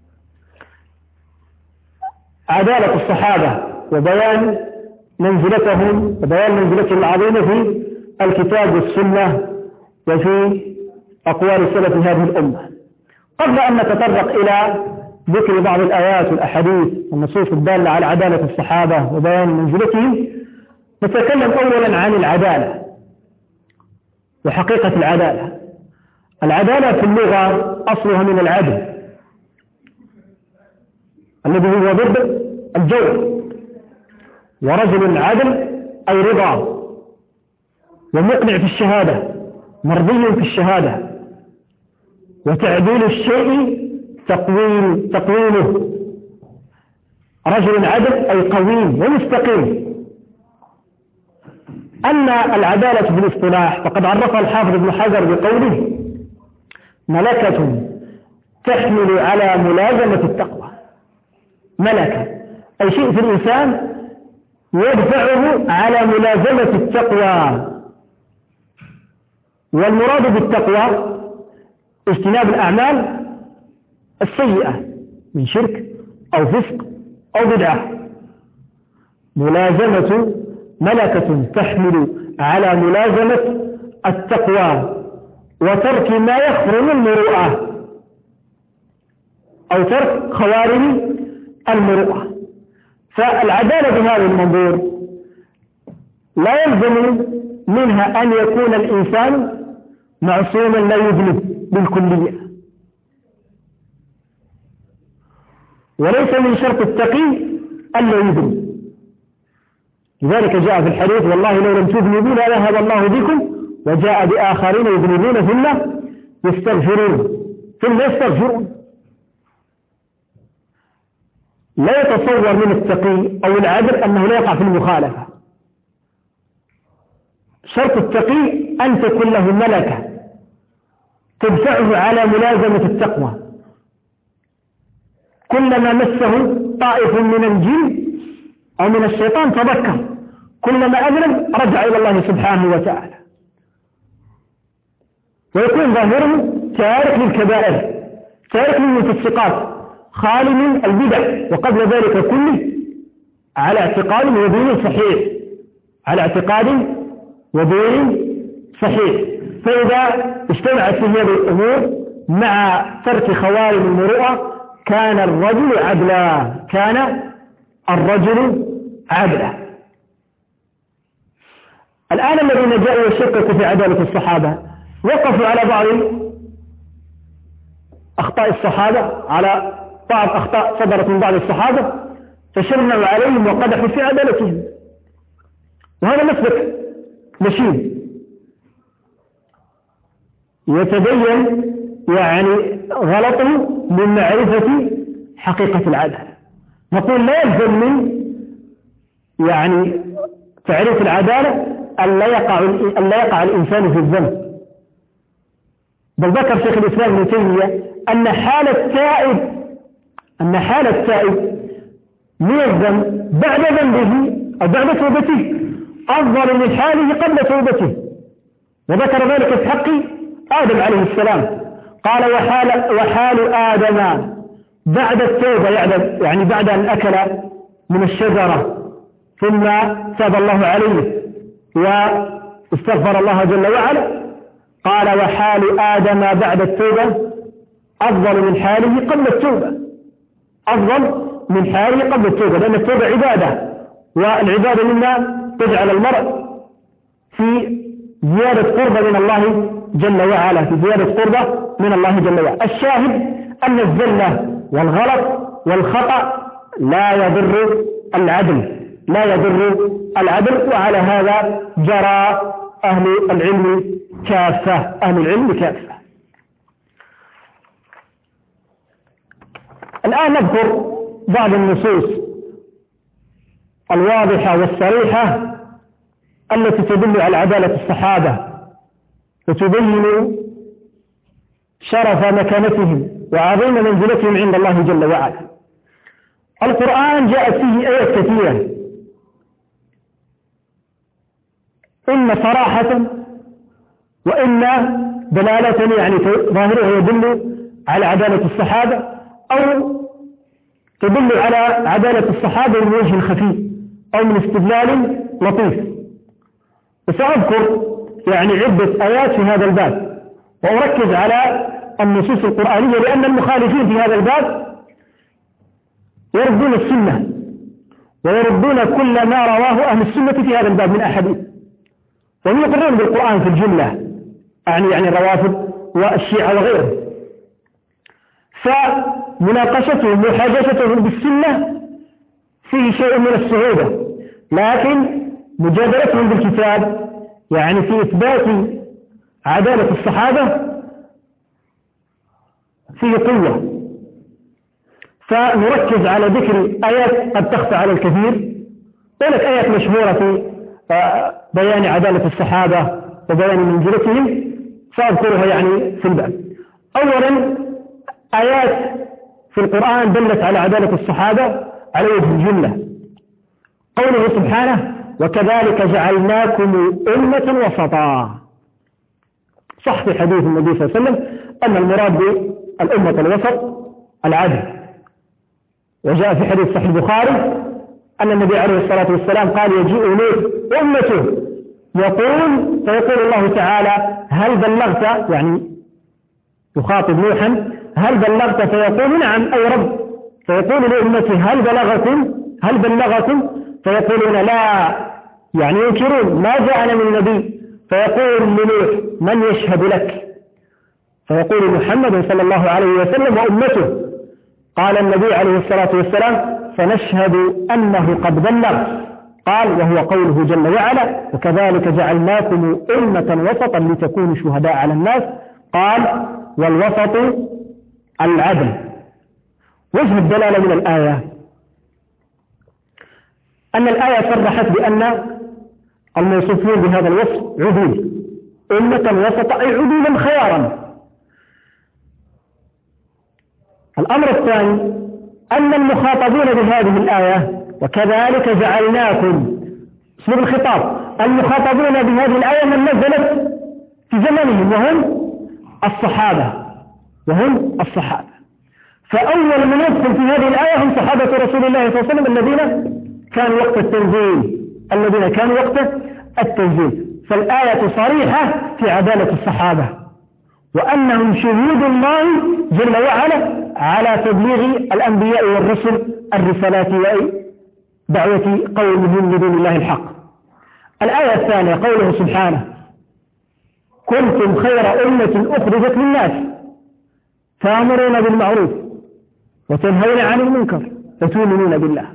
عدالة الصحابة وبيان منزلتهم وبيان منزلتهم العظيمة في الكتاب والسنة وفي أقوال سلف هذه الأمة. قبل أن نتطرق إلى ذكر بعض الآيات والأحاديث والنصوص الدالة على عدالة الصحابة وبيان منزلتهم، نتكلم أولا عن العدالة وحقيقة العدالة. العدالة في اللغة أصلها من العدل الذي هو ضد الجور، ورجل عدل أي رضا ومقنع في الشهادة، مرضي في الشهادة، وتعديل الشيء تقويم تقويمه. رجل عدل أي قويم ومستقيم. أن العدالة بالاصطلاح فقد عرفها الحافظ ابن حجر بقوله: ملكة تحمل على ملازمة التقوى. ملكة أي شيء في الإنسان يدفعه على ملازمة التقوى. والمراد بالتقوى اجتناب الأعمال السيئة من شرك أو فسق أو بدعة. ملازمة ملكة تحمل على ملازمة التقوى وترك ما يخرم المروءة أو ترك خوارم المروءة. فالعدالة بهذا المنظور لا يلزم منها أن يكون الإنسان معصوما لا يذنب بالكلية، وليس من شرط التقي ألا يذنب. لذلك جاء في الحديث: والله لو لم تذنبوا لذهب الله بكم، وجاء بآخرين يذنبون ثم يستغفرون ثم يستغفرون. لا يتصور من التقي أو العادل أنه لا يقع في المخالفة. شرط التقي أن تكون له ملكة تدفعه على ملازمة التقوى. كلما مسه طائف من الجن أو من الشيطان تذكر، كلما أذنب رجع إلى الله سبحانه وتعالى، ويكون ظاهره تارك للكبائر، تارك للمفسقات، خالي من البدع، وقبل ذلك كله على اعتقاد ودين صحيح، على اعتقاد ودين صحيح. فإذا اجتمعت في هذه الأمور مع ترك خوارم المروءة كان الرجل عدلا، كان الرجل عدلا. الآن الذين جاءوا يشككوا في عدالة الصحابة وقفوا على بعض أخطاء الصحابة، على بعض أخطاء صدرت من بعض الصحابة، فشنعوا عليهم وقدحوا في عدالتهم، وهذا مسلك مشين يتبين يعني غلطه من معرفة حقيقة العدالة. نقول لا يلزم من يعني تعريف العدالة أن لا يقع أن لا يقع الإنسان في الذنب، بل ذكر شيخ الإسلام ابن تيمية أن حال التائب أن حال التائب من الذنب بعد ذنبه أو بعد توبته أفضل من حاله قبل توبته، وذكر ذلك في حق آدم عليه السلام. قال: وحال, وحال آدم بعد التوبة يعني بعد أن أكل من الشجرة ثم تاب الله عليه واستغفر الله جل وعلا، قال وحال آدم بعد التوبة أفضل من حاله قبل التوبة، أفضل من حاله قبل التوبة، لأن التوبة عبادة، والعبادة مما تجعل المرء في زيادة قربة من الله جل وعلا، في زيادة قربة من الله جل وعلا. الشاهد أن الزلة والغلط والخطأ لا يضر العدل، لا يضر العدل، وعلى هذا جرى أهل العلم كافة، أهل العلم كافة. الآن نذكر بعض النصوص الواضحة والصريحة التي تدل على عدالة الصحابة وتبين شرف مكانتهم وعظيم منزلتهم عند الله جل وعلا. القرآن جاءت فيه آيات كثيرة، إن صراحة وإن دلالة، يعني ظاهرها يدل على عدالة الصحابة أو تدل على عدالة الصحابة من وجه خفي أو من استدلال لطيف. وسأذكر يعني عدة آيات في هذا الباب، وأركز على النصوص القرآنية، لأن المخالفين في هذا الباب يردون السنة ويردون كل ما رواه أهل السنة في هذا الباب من أحاديث، وهم يقرون بالقرآن في الجملة، يعني يعني الروافض والشيعة وغيرهم. فمناقشتهم وحاجتهم بالسنة فيه شيء من الصعوبة، لكن مجادلتهم بالكتاب يعني في إثبات عدالة الصحابة فيه قوة. فنركز على ذكر آيات قد تخفى على الكثير، ولك آيات مشهورة في بيان عدالة الصحابة وبيان منزلتهم سأذكرها يعني في الباب. أولا آيات في القرآن دلت على عدالة الصحابة على وجه الجملة، قوله سبحانه وكذلك جعلناكم أمة وسطا. صح في حديث النبي صلى الله عليه وسلم أن المراد بالأمة الوسط العدل، وجاء في حديث صحيح البخاري أن النبي عليه الصلاة والسلام قال يجيء إليه أمته يقول فيقول الله تعالى هل بلغت، يعني يخاطب نوحا هل بلغت، فيقول نعم أي رب، فيقول لأمته هل بلغكم هل بلغكم فيقولون لا، يعني ينكرون ما جاءنا من النبي، فيقول لنوح من يشهد لك، فيقول محمد صلى الله عليه وسلم وأمته. قال النبي عليه الصلاة والسلام فنشهد أنه قد بلغ. قال وهو قوله جل وعلا وكذلك جعلناكم أمة وسطا لتكونوا شهداء على الناس. قال والوسط العدل. وجه الدلالة من الآية أن الآية صرحت بأن الموصوفون بهذا الوصف عدول، أمة وسطا أي عدولا خيارا. الأمر الثاني أن المخاطبون بهذه الآية وكذلك جعلناكم اسلوب الخطاب، المخاطبون بهذه الآية من نزلت في زمنهم وهم الصحابة وهم الصحابة فأول من يدخل في هذه الآية هم صحابة رسول الله صلى الله عليه وسلم الذين كانوا وقت التنزيل الذين كانوا وقت التنزيل فالآية صريحة في عدالة الصحابة وأنهم شهود الله جل وعلا على تبليغ الأنبياء والرسل الرسالات ودعوة قومهم لدين الله الحق. الآية الثانية قوله سبحانه كنتم خير أمة أخرجت للناس تأمرون بالمعروف وتنهون عن المنكر وتؤمنون بالله.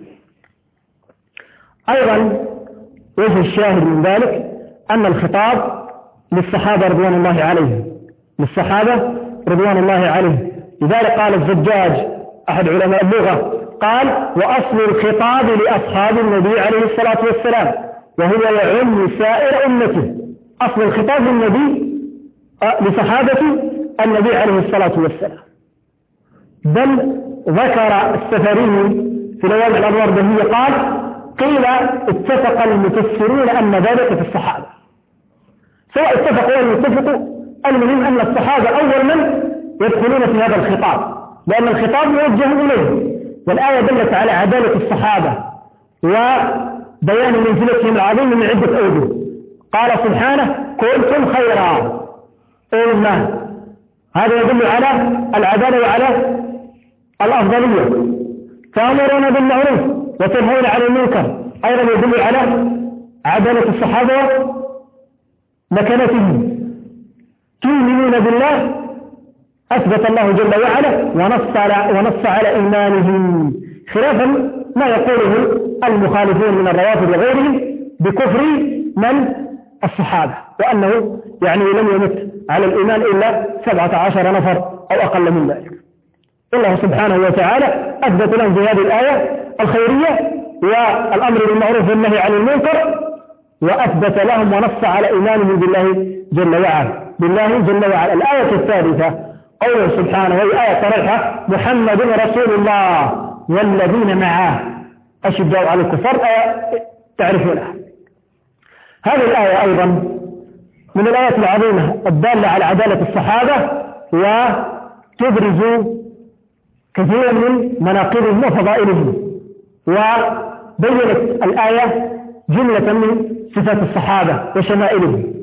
أيضا وجه الشاهد من ذلك أن الخطاب للصحابة رضوان الله عليهم للصحابة رضوان الله عليهم لذلك قال الزجاج أحد علماء اللغة قال وأصل الخطاب لأصحاب النبي عليه الصلاة والسلام وهو يعم سائر أمته. أصل الخطاب للنبي لصحابة النبي عليه الصلاة والسلام. بل ذكر السفري في لوامع الأنوار البهية قال قيل اتفق المفسرون أن ذلك في الصحابة، سواء اتفقوا أو اتفقوا المهم أن الصحابة أول من يدخلون في هذا الخطاب لأن الخطاب موجه إليه، والآية دلت على عدالة الصحابة وبيان منزلتهم العظيمة من عدة أوجه. قال سبحانه كنتم خيرا أمة، هذا يدل على العدالة وعلى الأفضلية. تأمرون بالمعروف وتنهون عن المنكر، أيضا يدل على عدالة الصحابة ومكانتهم. تؤمنون بالله، أثبت الله جل وعلا ونص على, ونص على إيمانهم، خلافا ما يقوله المخالفون من الروافض وغيرهم بكفر من الصحابة، وأنه يعني لم يمت على الإيمان إلا سبعة عشر نفر أو أقل من ذلك. الله سبحانه وتعالى أثبت لهم في هذه الآية الخيرية والأمر بالمعروف والنهي عن المنكر، وأثبت لهم ونص على إيمانهم بالله جل وعلا بالله جل وعلا. الآية الثالثة قوله سبحانه، وهي آية صريحة: محمد رسول الله والذين معه أشداء على الكفار، آية تعرفونها. هذه الآية أيضا من الآيات العظيمة الدالة على عدالة الصحابة، وتبرز كثيرا من مناقبهم وفضائلهم، وبينت الآية جملة من صفات الصحابة وشمائلهم.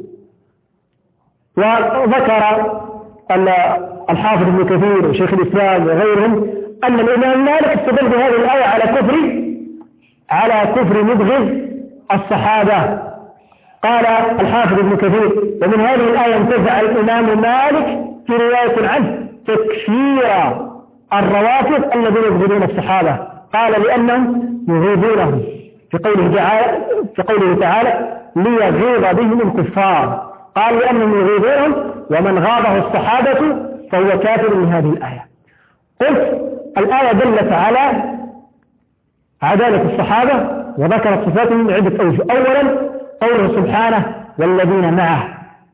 وذكر الحافظ ابن كثير وشيخ الإسلام وغيرهم أن الإمام مالك استدل بهذه الآية على كفر على كفر مبغض الصحابة. قال الحافظ ابن كثير: ومن هذه الآية انتزع الإمام مالك في رواية عنه تكفير الروافض الذين يبغضون الصحابة. قال لأنهم يغيظونهم، في قوله تعالى في قوله تعالى ليغيظ بهم الكفار. قال لأنهم يغيظونهم، ومن غاضه الصحابة فهو كافر من هذه الآية. قلت الآية دلت على عدالة الصحابة وذكرت صفاتهم من عدة أوجه. أولا قوله سبحانه والذين معه،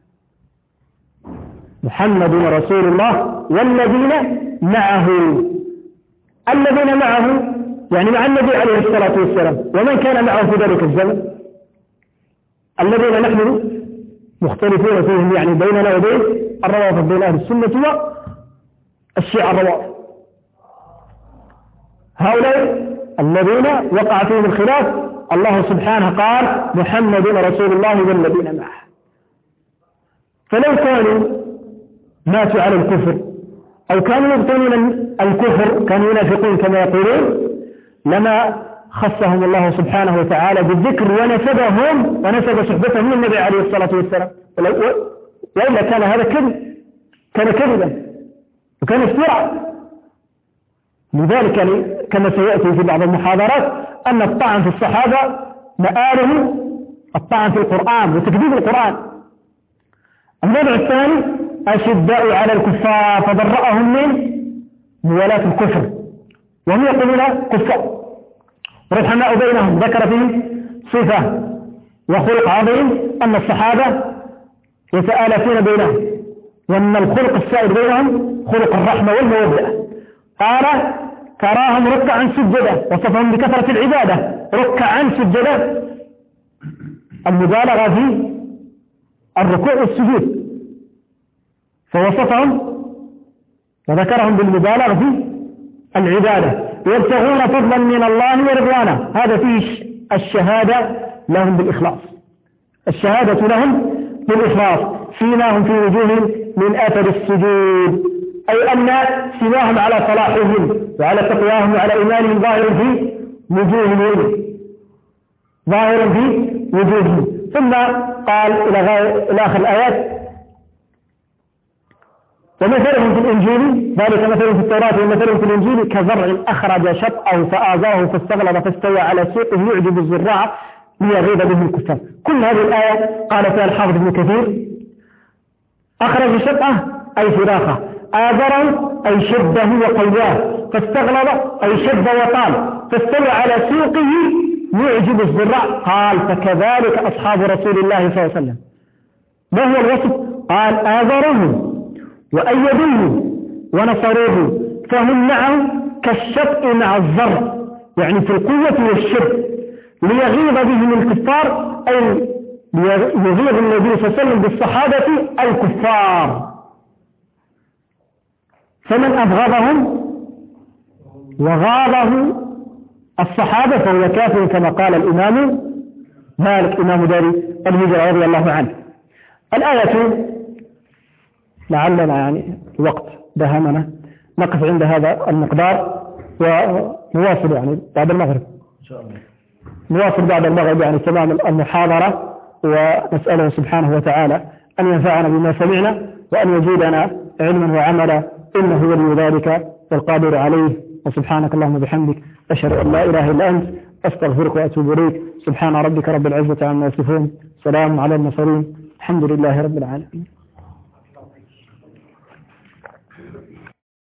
محمد رسول الله والذين معه. الذين معه يعني مع النبي عليه الصلاة والسلام، ومن كان معه في ذلك الزمن، الذين نحن مختلفون فيهم يعني بيننا وبين الروافض، بين أهل السنة والشيعة الروافض. هؤلاء الذين وقع فيهم الخلاف، الله سبحانه قال محمد رسول الله والذين معه. فلو كانوا ماتوا على الكفر أو كانوا يبطنون الكفر، كانوا ينافقون كما يقولون، لما خصهم الله سبحانه وتعالى بالذكر ونسبهم ونسب صحبتهم للنبي عليه الصلاة والسلام. وإلا كان هذا كذب، كان كذبا وكان افتراء. لذلك يعني كما سيأتي في بعض المحاضرات أن الطعن في الصحابة مآله الطعن في القرآن وتكذيب القرآن. النوع الثاني أشداء على الكفار، فبرأهم من موالاة الكفر، وهم يقولون كفار رحماء بينهم. ذكر فيه صفة وخلق عظيم أن الصحابة يتآلفون بينهم، وأن الخلق السائر بينهم خلق الرحمة والمودة. قال تراهم ركعا سجدا، وصفهم بكثرة العبادة ركعا سجدا، المبالغة في الركوع والسجود، فوصفهم وذكرهم بالمبالغة في العبادة. يبتغون فضلا من الله ورضوانه، هذا فيه الشهادة لهم بالإخلاص، الشهادة لهم بالإخلاص. سيماهم في وجوههم من أثر السجود، أي أن سيماهم على صلاحهم وعلى تقواهم وعلى إيمانهم ظاهر في وجوههم ظاهر في وجوههم. ثم قال إلى آخر الآيات: ومثلهم في الإنجيل، ذلك مثلهم في التوراة ومثلهم في الإنجيل كزرع أخرج شطأه فآزره فاستغلظ فاستوى على سوقه يعجب الزراع ليغيظ به الكفار. كل هذه الآية قال فيها الحافظ ابن كثير: أخرج شطأه أي فراخه، آزره أي شده وقواه، فاستغلظ أي شد وطال، فاستوى على سوقه يعجب الزراع. قال فكذلك أصحاب رسول الله صلى الله عليه وسلم. ما هو الوصف؟ قال آزره وأيدوه ونصروه، فهم معه كالشطء مع الزرع، يعني في القوة والشد، ليغيظ بهم الكفار، أي يغيظ النبي صلى الله عليه وسلم بالصحابة الكفار. فمن أبغضهم وغاضه الصحابة فهو كافر كما قال الإمام مالك إمام دار الهجرة رضي الله عنه. الآية لعلنا يعني الوقت دهمنا نقف عند هذا المقدار ونواصل يعني بعد المغرب إن شاء الله. نواصل بعد المغرب يعني تمام المحاضرة، ونسأله سبحانه وتعالى أن ينفعنا بما سمعنا وأن يزيدنا علما وعملا، إنه ولي ذلك والقادر عليه. وسبحانك اللهم وبحمدك أشهد أن لا إله إلا أنت أستغفرك وأتوب إليك. سبحان ربك رب العزة عما يصفون، سلام على المرسلين، الحمد لله رب العالمين.